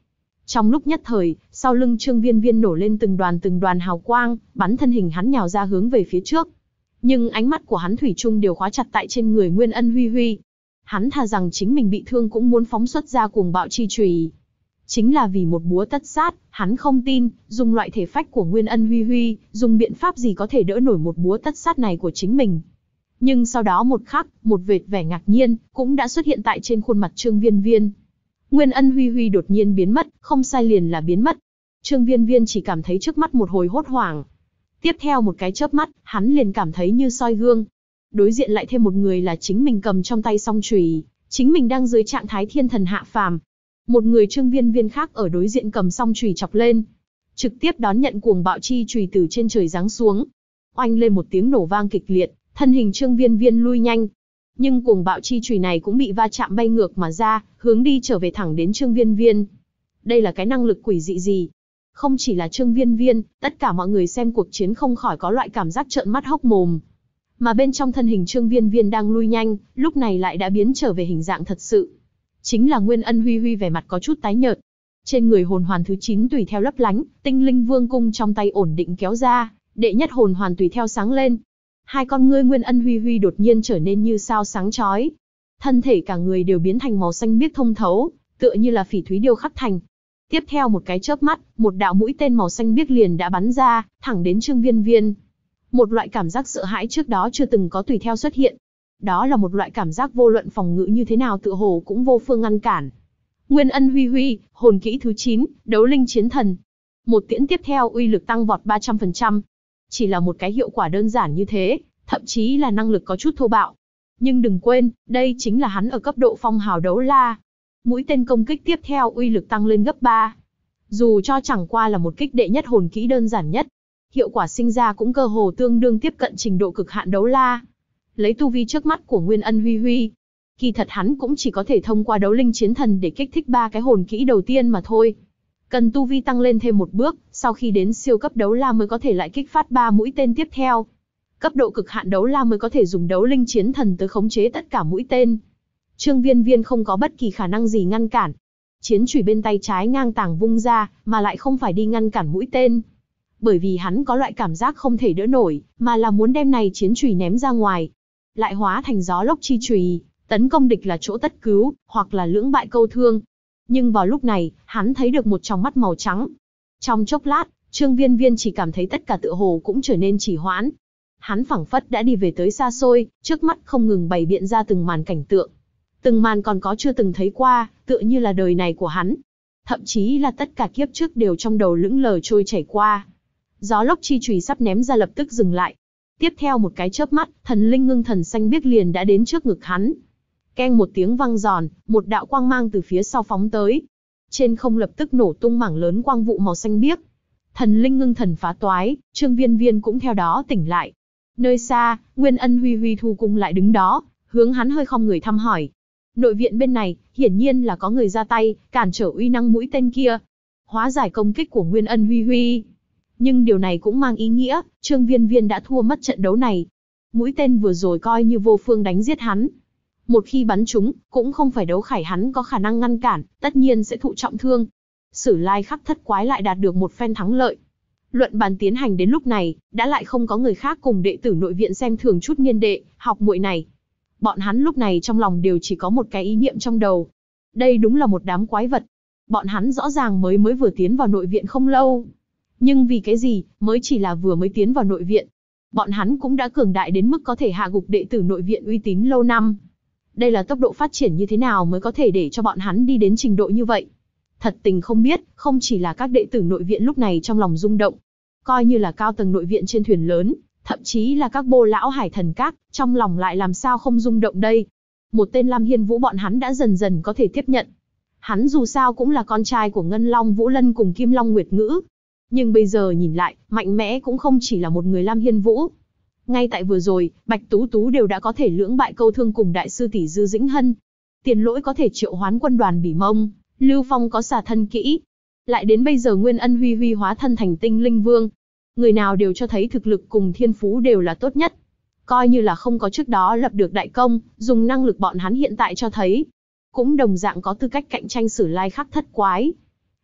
Trong lúc nhất thời, sau lưng Trương Viên Viên nổ lên từng đoàn hào quang, bắn thân hình hắn nhào ra hướng về phía trước. Nhưng ánh mắt của hắn thủy chung đều khóa chặt tại trên người Nguyên Ân Huy Huy. Hắn thà rằng chính mình bị thương cũng muốn phóng xuất ra cuồng bạo chi chùy. Chính là vì một búa tất sát, hắn không tin, dùng loại thể phách của Nguyên Ân Huy Huy, dùng biện pháp gì có thể đỡ nổi một búa tất sát này của chính mình. Nhưng sau đó một khắc, một vệt vẻ ngạc nhiên, cũng đã xuất hiện tại trên khuôn mặt Trương Viên Viên. Nguyên Ân Huy Huy đột nhiên biến mất, không sai liền là biến mất. Trương Viên Viên chỉ cảm thấy trước mắt một hồi hốt hoảng. Tiếp theo một cái chớp mắt, hắn liền cảm thấy như soi gương. Đối diện lại thêm một người là chính mình cầm trong tay song chùy, chính mình đang dưới trạng thái thiên thần hạ phàm. Một người Trương Viên Viên khác ở đối diện cầm song chùy chọc lên, trực tiếp đón nhận cuồng bạo chi chùy từ trên trời giáng xuống. Oanh lên một tiếng nổ vang kịch liệt, thân hình Trương Viên Viên lui nhanh. Nhưng cuồng bạo chi chùy này cũng bị va chạm bay ngược mà ra, hướng đi trở về thẳng đến Trương Viên Viên. Đây là cái năng lực quỷ dị gì? Không chỉ là Trương Viên Viên, tất cả mọi người xem cuộc chiến không khỏi có loại cảm giác trợn mắt hốc mồm. Mà bên trong thân hình Trương Viên Viên đang lui nhanh, lúc này lại đã biến trở về hình dạng thật sự. Chính là Nguyên Ân Huy Huy vẻ mặt có chút tái nhợt. Trên người hồn hoàn thứ 9 tùy theo lấp lánh, tinh linh vương cung trong tay ổn định kéo ra, đệ nhất hồn hoàn tùy theo sáng lên. Hai con ngươi Nguyên Ân Huy Huy đột nhiên trở nên như sao sáng chói. Thân thể cả người đều biến thành màu xanh biếc thông thấu, tựa như là phỉ thúy điêu khắc thành. Tiếp theo một cái chớp mắt, một đạo mũi tên màu xanh biếc liền đã bắn ra, thẳng đến Trương Viên Viên. Một loại cảm giác sợ hãi trước đó chưa từng có tùy theo xuất hiện. Đó là một loại cảm giác vô luận phòng ngự như thế nào tựa hồ cũng vô phương ngăn cản. Nguyên Ân Huy Huy, hồn kỹ thứ 9, đấu linh chiến thần. Một tiễn tiếp theo uy lực tăng vọt 300%. Chỉ là một cái hiệu quả đơn giản như thế, thậm chí là năng lực có chút thô bạo. Nhưng đừng quên, đây chính là hắn ở cấp độ phong hào đấu la. Mũi tên công kích tiếp theo uy lực tăng lên gấp 3. Dù cho chẳng qua là một kích đệ nhất hồn kỹ đơn giản nhất, hiệu quả sinh ra cũng cơ hồ tương đương tiếp cận trình độ cực hạn đấu la. Lấy tu vi trước mắt của Nguyên Ân Huy Huy, kỳ thật hắn cũng chỉ có thể thông qua đấu linh chiến thần để kích thích 3 cái hồn kỹ đầu tiên mà thôi. Cần tu vi tăng lên thêm một bước, sau khi đến siêu cấp đấu la mới có thể lại kích phát 3 mũi tên tiếp theo. Cấp độ cực hạn đấu la mới có thể dùng đấu linh chiến thần tới khống chế tất cả mũi tên. Trương Viên Viên không có bất kỳ khả năng gì ngăn cản. Chiến chùy bên tay trái ngang tàng vung ra, mà lại không phải đi ngăn cản mũi tên. Bởi vì hắn có loại cảm giác không thể đỡ nổi, mà là muốn đem này chiến chùy ném ra ngoài. Lại hóa thành gió lốc chi chùy, tấn công địch là chỗ tất cứu, hoặc là lưỡng bại câu thương. Nhưng vào lúc này, hắn thấy được một tròng mắt màu trắng. Trong chốc lát, Trương Viên Viên chỉ cảm thấy tất cả tựa hồ cũng trở nên trì hoãn. Hắn phảng phất đã đi về tới xa xôi, trước mắt không ngừng bày biện ra từng màn cảnh tượng. Từng màn còn có chưa từng thấy qua, tựa như là đời này của hắn. Thậm chí là tất cả kiếp trước đều trong đầu lững lờ trôi chảy qua. Gió lốc chi chùy sắp ném ra lập tức dừng lại. Tiếp theo một cái chớp mắt, thần linh ngưng thần xanh biếc liền đã đến trước ngực hắn. Keng một tiếng vang giòn, một đạo quang mang từ phía sau phóng tới. Trên không lập tức nổ tung mảng lớn quang vụ màu xanh biếc. Thần linh ngưng thần phá toái, Trương Viên Viên cũng theo đó tỉnh lại. Nơi xa, Nguyên Ân Huy Huy thu cung lại đứng đó, hướng hắn hơi khom người thăm hỏi. Nội viện bên này, hiển nhiên là có người ra tay, cản trở uy năng mũi tên kia. Hóa giải công kích của Nguyên Ân Huy Huy. Nhưng điều này cũng mang ý nghĩa, Trương Viên Viên đã thua mất trận đấu này. Mũi tên vừa rồi coi như vô phương đánh giết hắn. Một khi bắn trúng, cũng không phải đấu khải hắn có khả năng ngăn cản, tất nhiên sẽ thụ trọng thương. Sử Lai Khắc Thất Quái lại đạt được một phen thắng lợi. Luận bàn tiến hành đến lúc này, đã lại không có người khác cùng đệ tử nội viện xem thường chút niên đệ, học muội này. Bọn hắn lúc này trong lòng đều chỉ có một cái ý niệm trong đầu. Đây đúng là một đám quái vật. Bọn hắn rõ ràng mới vừa tiến vào nội viện không lâu. Nhưng vì cái gì, mới chỉ là vừa mới tiến vào nội viện. Bọn hắn cũng đã cường đại đến mức có thể hạ gục đệ tử nội viện uy tín lâu năm. Đây là tốc độ phát triển như thế nào mới có thể để cho bọn hắn đi đến trình độ như vậy. Thật tình không biết, không chỉ là các đệ tử nội viện lúc này trong lòng rung động. Coi như là cao tầng nội viện trên thuyền lớn, thậm chí là các bô lão hải thần các, trong lòng lại làm sao không rung động đây. Một tên Lam Hiên Vũ bọn hắn đã dần dần có thể tiếp nhận. Hắn dù sao cũng là con trai của Ngân Long Vũ Lân cùng Kim Long Nguyệt Ngữ. Nhưng bây giờ nhìn lại, mạnh mẽ cũng không chỉ là một người Lam Hiên Vũ. Ngay tại vừa rồi, Bạch Tú Tú đều đã có thể lưỡng bại câu thương cùng đại sư tỷ Dư Dĩnh Hân. Tiền Lỗi có thể triệu hoán quân đoàn Bỉ Mông, Lưu Phong có xả thân kỹ. Lại đến bây giờ Nguyên Ân Huy Huy hóa thân thành tinh linh vương. Người nào đều cho thấy thực lực cùng thiên phú đều là tốt nhất. Coi như là không có trước đó lập được đại công, dùng năng lực bọn hắn hiện tại cho thấy. Cũng đồng dạng có tư cách cạnh tranh Sử Lai Khắc Thất Quái.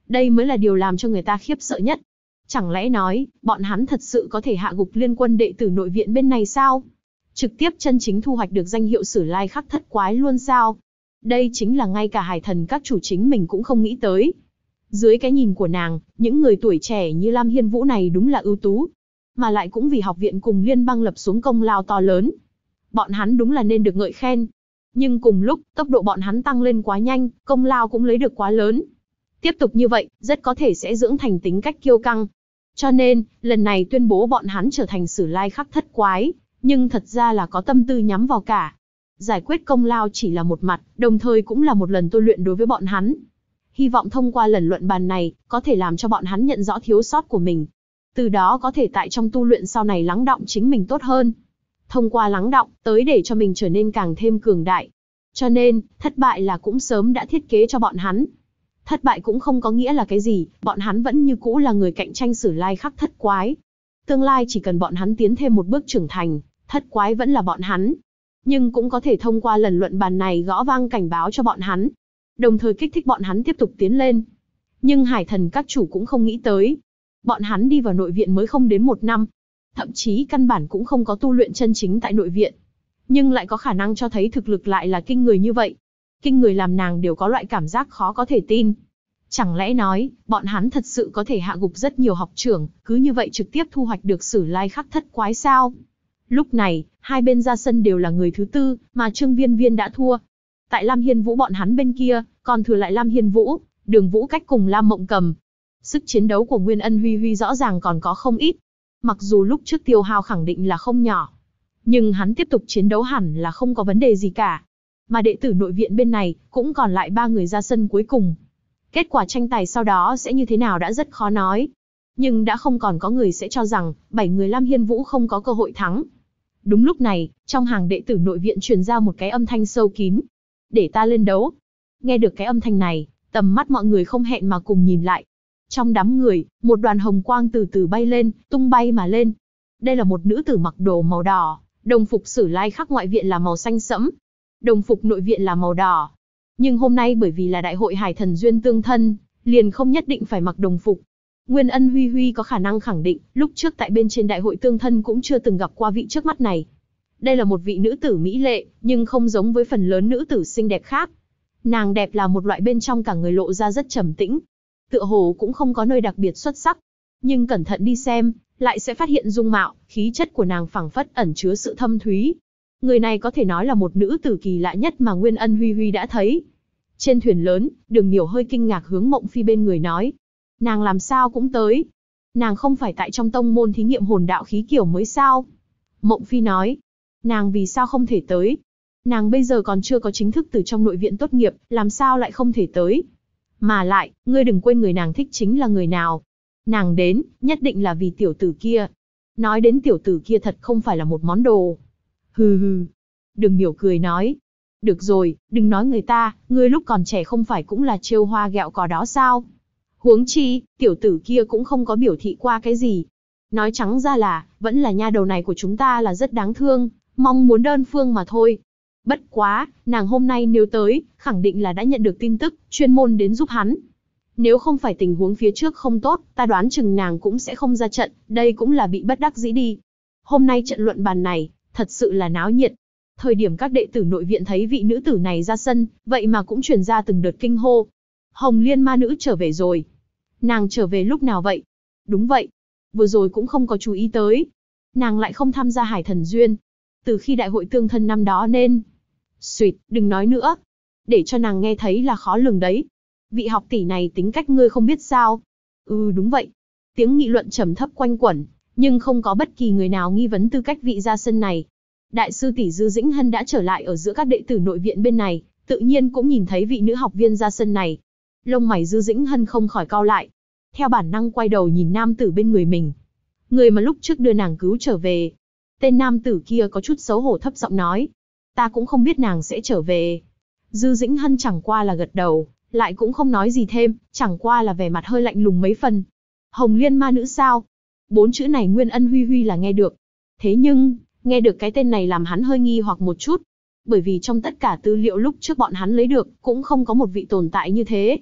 Đây mới là điều làm cho người ta khiếp sợ nhất. Chẳng lẽ nói, bọn hắn thật sự có thể hạ gục liên quân đệ tử nội viện bên này sao? Trực tiếp chân chính thu hoạch được danh hiệu Sử Lai Khắc Thất Quái luôn sao? Đây chính là ngay cả Hải Thần các chủ chính mình cũng không nghĩ tới. Dưới cái nhìn của nàng, những người tuổi trẻ như Lam Hiên Vũ này đúng là ưu tú. Mà lại cũng vì học viện cùng liên bang lập xuống công lao to lớn. Bọn hắn đúng là nên được ngợi khen. Nhưng cùng lúc, tốc độ bọn hắn tăng lên quá nhanh, công lao cũng lấy được quá lớn. Tiếp tục như vậy, rất có thể sẽ dưỡng thành tính cách kiêu căng. Cho nên, lần này tuyên bố bọn hắn trở thành Sử Lai Khắc Thất Quái, nhưng thật ra là có tâm tư nhắm vào cả. Giải quyết công lao chỉ là một mặt, đồng thời cũng là một lần tôi luyện đối với bọn hắn. Hy vọng thông qua lần luận bàn này, có thể làm cho bọn hắn nhận rõ thiếu sót của mình. Từ đó có thể tại trong tu luyện sau này lắng đọng chính mình tốt hơn. Thông qua lắng đọng, tới để cho mình trở nên càng thêm cường đại. Cho nên, thất bại là cũng sớm đã thiết kế cho bọn hắn. Thất bại cũng không có nghĩa là cái gì, bọn hắn vẫn như cũ là người cạnh tranh Sử Lai Khắc Thất Quái. Tương lai chỉ cần bọn hắn tiến thêm một bước trưởng thành, thất quái vẫn là bọn hắn. Nhưng cũng có thể thông qua lần luận bàn này gõ vang cảnh báo cho bọn hắn, đồng thời kích thích bọn hắn tiếp tục tiến lên. Nhưng Hải Thần các chủ cũng không nghĩ tới. Bọn hắn đi vào nội viện mới không đến 1 năm. Thậm chí căn bản cũng không có tu luyện chân chính tại nội viện. Nhưng lại có khả năng cho thấy thực lực lại là kinh người như vậy. Kinh người làm nàng đều có loại cảm giác khó có thể tin. Chẳng lẽ nói, bọn hắn thật sự có thể hạ gục rất nhiều học trưởng, cứ như vậy trực tiếp thu hoạch được Sử Lai Khắc Thất Quái sao? Lúc này, hai bên ra sân đều là người thứ tư, mà Trương Viên Viên đã thua. Tại Lam Hiên Vũ bọn hắn bên kia, còn thừa lại Lam Hiên Vũ, Đường Vũ Cách cùng Lam Mộng Cầm. Sức chiến đấu của Nguyên Ân Huy Huy rõ ràng còn có không ít. Mặc dù lúc trước tiêu hao khẳng định là không nhỏ, nhưng hắn tiếp tục chiến đấu hẳn là không có vấn đề gì cả. Mà đệ tử nội viện bên này, cũng còn lại 3 người ra sân cuối cùng. Kết quả tranh tài sau đó sẽ như thế nào đã rất khó nói. Nhưng đã không còn có người sẽ cho rằng, 7 người Lam Hiên Vũ không có cơ hội thắng. Đúng lúc này, trong hàng đệ tử nội viện truyền ra một cái âm thanh sâu kín. Để ta lên đấu. Nghe được cái âm thanh này, tầm mắt mọi người không hẹn mà cùng nhìn lại. Trong đám người, một đoàn hồng quang từ từ bay lên, tung bay mà lên. Đây là một nữ tử mặc đồ màu đỏ, đồng phục Sử Lai Khắc ngoại viện là màu xanh sẫm, đồng phục nội viện là màu đỏ. Nhưng hôm nay bởi vì là đại hội Hải Thần duyên tương thân, liền không nhất định phải mặc đồng phục. Nguyên Ân Huy Huy có khả năng khẳng định, lúc trước tại bên trên đại hội tương thân cũng chưa từng gặp qua vị trước mắt này. Đây là một vị nữ tử mỹ lệ, nhưng không giống với phần lớn nữ tử xinh đẹp khác. Nàng đẹp là một loại bên trong cả người lộ ra rất trầm tĩnh. Tựa hồ cũng không có nơi đặc biệt xuất sắc. Nhưng cẩn thận đi xem, lại sẽ phát hiện dung mạo, khí chất của nàng phảng phất ẩn chứa sự thâm thúy. Người này có thể nói là một nữ tử kỳ lạ nhất mà Nguyên Ân Huy Huy đã thấy. Trên thuyền lớn, Đường Nhiểu hơi kinh ngạc hướng Mộng Phi bên người nói. Nàng làm sao cũng tới. Nàng không phải tại trong tông môn thí nghiệm hồn đạo khí kiểu mới sao? Mộng Phi nói. Nàng vì sao không thể tới? Nàng bây giờ còn chưa có chính thức từ trong nội viện tốt nghiệp, làm sao lại không thể tới? Mà lại, ngươi đừng quên người nàng thích chính là người nào. Nàng đến, nhất định là vì tiểu tử kia. Nói đến tiểu tử kia thật không phải là một món đồ. Hừ hừ. Đường Nhiểu cười nói. Được rồi, đừng nói người ta, ngươi lúc còn trẻ không phải cũng là trêu hoa ghẹo cò đó sao? Huống chi, tiểu tử kia cũng không có biểu thị qua cái gì. Nói trắng ra là, vẫn là nha đầu này của chúng ta là rất đáng thương, mong muốn đơn phương mà thôi. Bất quá, nàng hôm nay nếu tới, khẳng định là đã nhận được tin tức, chuyên môn đến giúp hắn. Nếu không phải tình huống phía trước không tốt, ta đoán chừng nàng cũng sẽ không ra trận, đây cũng là bị bất đắc dĩ đi. Hôm nay trận luận bàn này, thật sự là náo nhiệt. Thời điểm các đệ tử nội viện thấy vị nữ tử này ra sân, vậy mà cũng truyền ra từng đợt kinh hô. Hồng Liên ma nữ trở về rồi. Nàng trở về lúc nào vậy? Đúng vậy. Vừa rồi cũng không có chú ý tới. Nàng lại không tham gia Hải Thần duyên. Từ khi đại hội tương thân năm đó nên... Xuyệt, đừng nói nữa. Để cho nàng nghe thấy là khó lường đấy. Vị học tỷ này tính cách ngươi không biết sao? Ừ đúng vậy. Tiếng nghị luận trầm thấp quanh quẩn, nhưng không có bất kỳ người nào nghi vấn tư cách vị ra sân này. Đại sư tỷ Dư Dĩnh Hân đã trở lại ở giữa các đệ tử nội viện bên này, tự nhiên cũng nhìn thấy vị nữ học viên ra sân này. Lông mày Dư Dĩnh Hân không khỏi cau lại. Theo bản năng quay đầu nhìn nam tử bên người mình. Người mà lúc trước đưa nàng cứu trở về. Tên nam tử kia có chút xấu hổ thấp giọng nói. Ta cũng không biết nàng sẽ trở về. Dư Dĩnh Hân chẳng qua là gật đầu, lại cũng không nói gì thêm, chẳng qua là vẻ mặt hơi lạnh lùng mấy phần. Hồng Liên ma nữ sao? 4 chữ này Nguyên Ân Huy Huy là nghe được. Thế nhưng, nghe được cái tên này làm hắn hơi nghi hoặc một chút. Bởi vì trong tất cả tư liệu lúc trước bọn hắn lấy được, cũng không có một vị tồn tại như thế.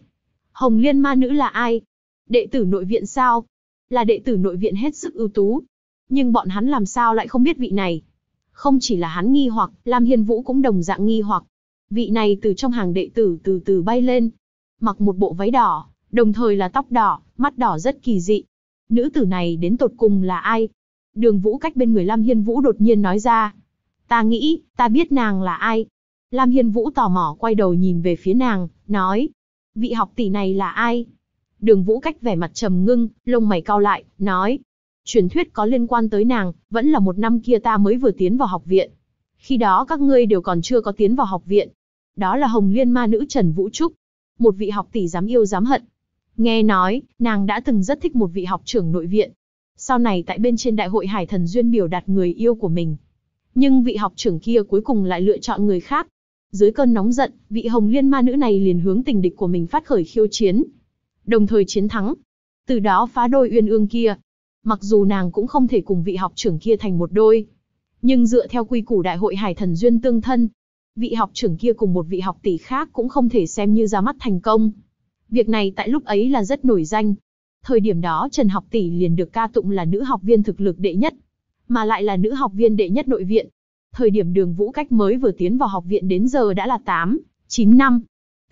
Hồng Liên ma nữ là ai? Đệ tử nội viện sao? Là đệ tử nội viện hết sức ưu tú. Nhưng bọn hắn làm sao lại không biết vị này? Không chỉ là hắn nghi hoặc, Lam Hiên Vũ cũng đồng dạng nghi hoặc. Vị này từ trong hàng đệ tử từ từ bay lên. Mặc một bộ váy đỏ, đồng thời là tóc đỏ, mắt đỏ rất kỳ dị. Nữ tử này đến tột cùng là ai? Đường Vũ Cách bên người Lam Hiên Vũ đột nhiên nói ra. Ta nghĩ, ta biết nàng là ai. Lam Hiên Vũ tò mò quay đầu nhìn về phía nàng, nói. Vị học tỷ này là ai? Đường Vũ Cách vẻ mặt trầm ngưng, lông mày cau lại, nói. Truyền thuyết có liên quan tới nàng, vẫn là một năm kia ta mới vừa tiến vào học viện. Khi đó các ngươi đều còn chưa có tiến vào học viện. Đó là Hồng Liên ma nữ Trần Vũ Trúc. Một vị học tỷ dám yêu dám hận. Nghe nói, nàng đã từng rất thích một vị học trưởng nội viện. Sau này tại bên trên đại hội Hải Thần Duyên biểu đạt người yêu của mình. Nhưng vị học trưởng kia cuối cùng lại lựa chọn người khác. Dưới cơn nóng giận, vị Hồng Liên ma nữ này liền hướng tình địch của mình phát khởi khiêu chiến. Đồng thời chiến thắng. Từ đó phá đôi uyên ương kia. Mặc dù nàng cũng không thể cùng vị học trưởng kia thành một đôi. Nhưng dựa theo quy củ đại hội Hải Thần Duyên tương thân, vị học trưởng kia cùng một vị học tỷ khác cũng không thể xem như ra mắt thành công. Việc này tại lúc ấy là rất nổi danh. Thời điểm đó Trần học tỷ liền được ca tụng là nữ học viên thực lực đệ nhất, mà lại là nữ học viên đệ nhất nội viện. Thời điểm Đường Vũ Cách mới vừa tiến vào học viện đến giờ đã là 9 năm.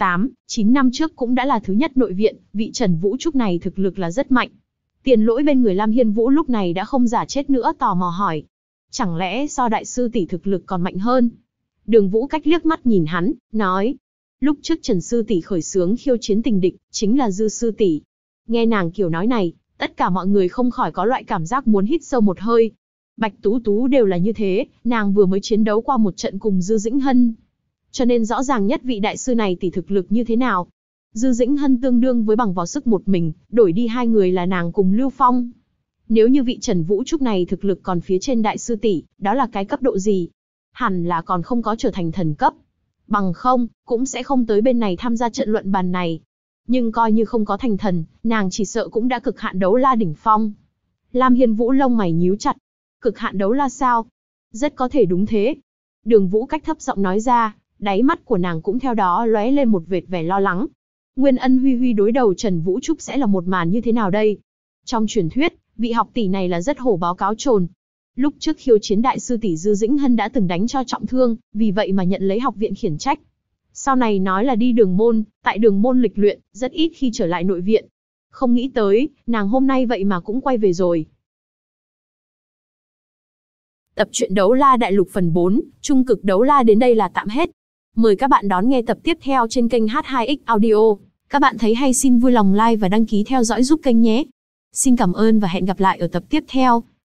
9 năm trước cũng đã là thứ nhất nội viện, vị Trần Vũ Trúc này thực lực là rất mạnh. Tiền Lỗi bên người Lam Hiên Vũ lúc này đã không giả chết nữa, tò mò hỏi. Chẳng lẽ so đại sư tỷ thực lực còn mạnh hơn? Đường Vũ Cách liếc mắt nhìn hắn, nói. Lúc trước Trần sư tỷ khởi xướng khiêu chiến tình địch, chính là Dư sư tỷ. Nghe nàng kiểu nói này, tất cả mọi người không khỏi có loại cảm giác muốn hít sâu một hơi. Bạch Tú Tú đều là như thế, nàng vừa mới chiến đấu qua một trận cùng Dư Dĩnh Hân. Cho nên rõ ràng nhất vị đại sư này tỷ thực lực như thế nào. Dư Dĩnh Hân tương đương với bằng vào sức một mình, đổi đi hai người là nàng cùng Lưu Phong. Nếu như vị Trần Vũ Trúc này thực lực còn phía trên đại sư tỷ, đó là cái cấp độ gì? Hẳn là còn không có trở thành thần cấp. Bằng không, cũng sẽ không tới bên này tham gia trận luận bàn này. Nhưng coi như không có thành thần, nàng chỉ sợ cũng đã cực hạn đấu la đỉnh phong. Lam Hiên Vũ lông mày nhíu chặt. Cực hạn đấu la sao? Rất có thể đúng thế. Đường Vũ Cách thấp giọng nói ra, đáy mắt của nàng cũng theo đó lóe lên một vệt vẻ lo lắng. Nguyên Ân Huy Huy đối đầu Trần Vũ Trúc sẽ là một màn như thế nào đây? Trong truyền thuyết, vị học tỷ này là rất hổ báo cáo trồn. Lúc trước khiêu chiến đại sư tỷ Dư Dĩnh Hân đã từng đánh cho trọng thương, vì vậy mà nhận lấy học viện khiển trách. Sau này nói là đi đường môn, tại đường môn lịch luyện, rất ít khi trở lại nội viện. Không nghĩ tới, nàng hôm nay vậy mà cũng quay về rồi. Tập truyện Đấu La Đại Lục phần 4, Trung cực Đấu La đến đây là tạm hết. Mời các bạn đón nghe tập tiếp theo trên kênh H2X Audio. Các bạn thấy hay xin vui lòng like và đăng ký theo dõi giúp kênh nhé. Xin cảm ơn và hẹn gặp lại ở tập tiếp theo.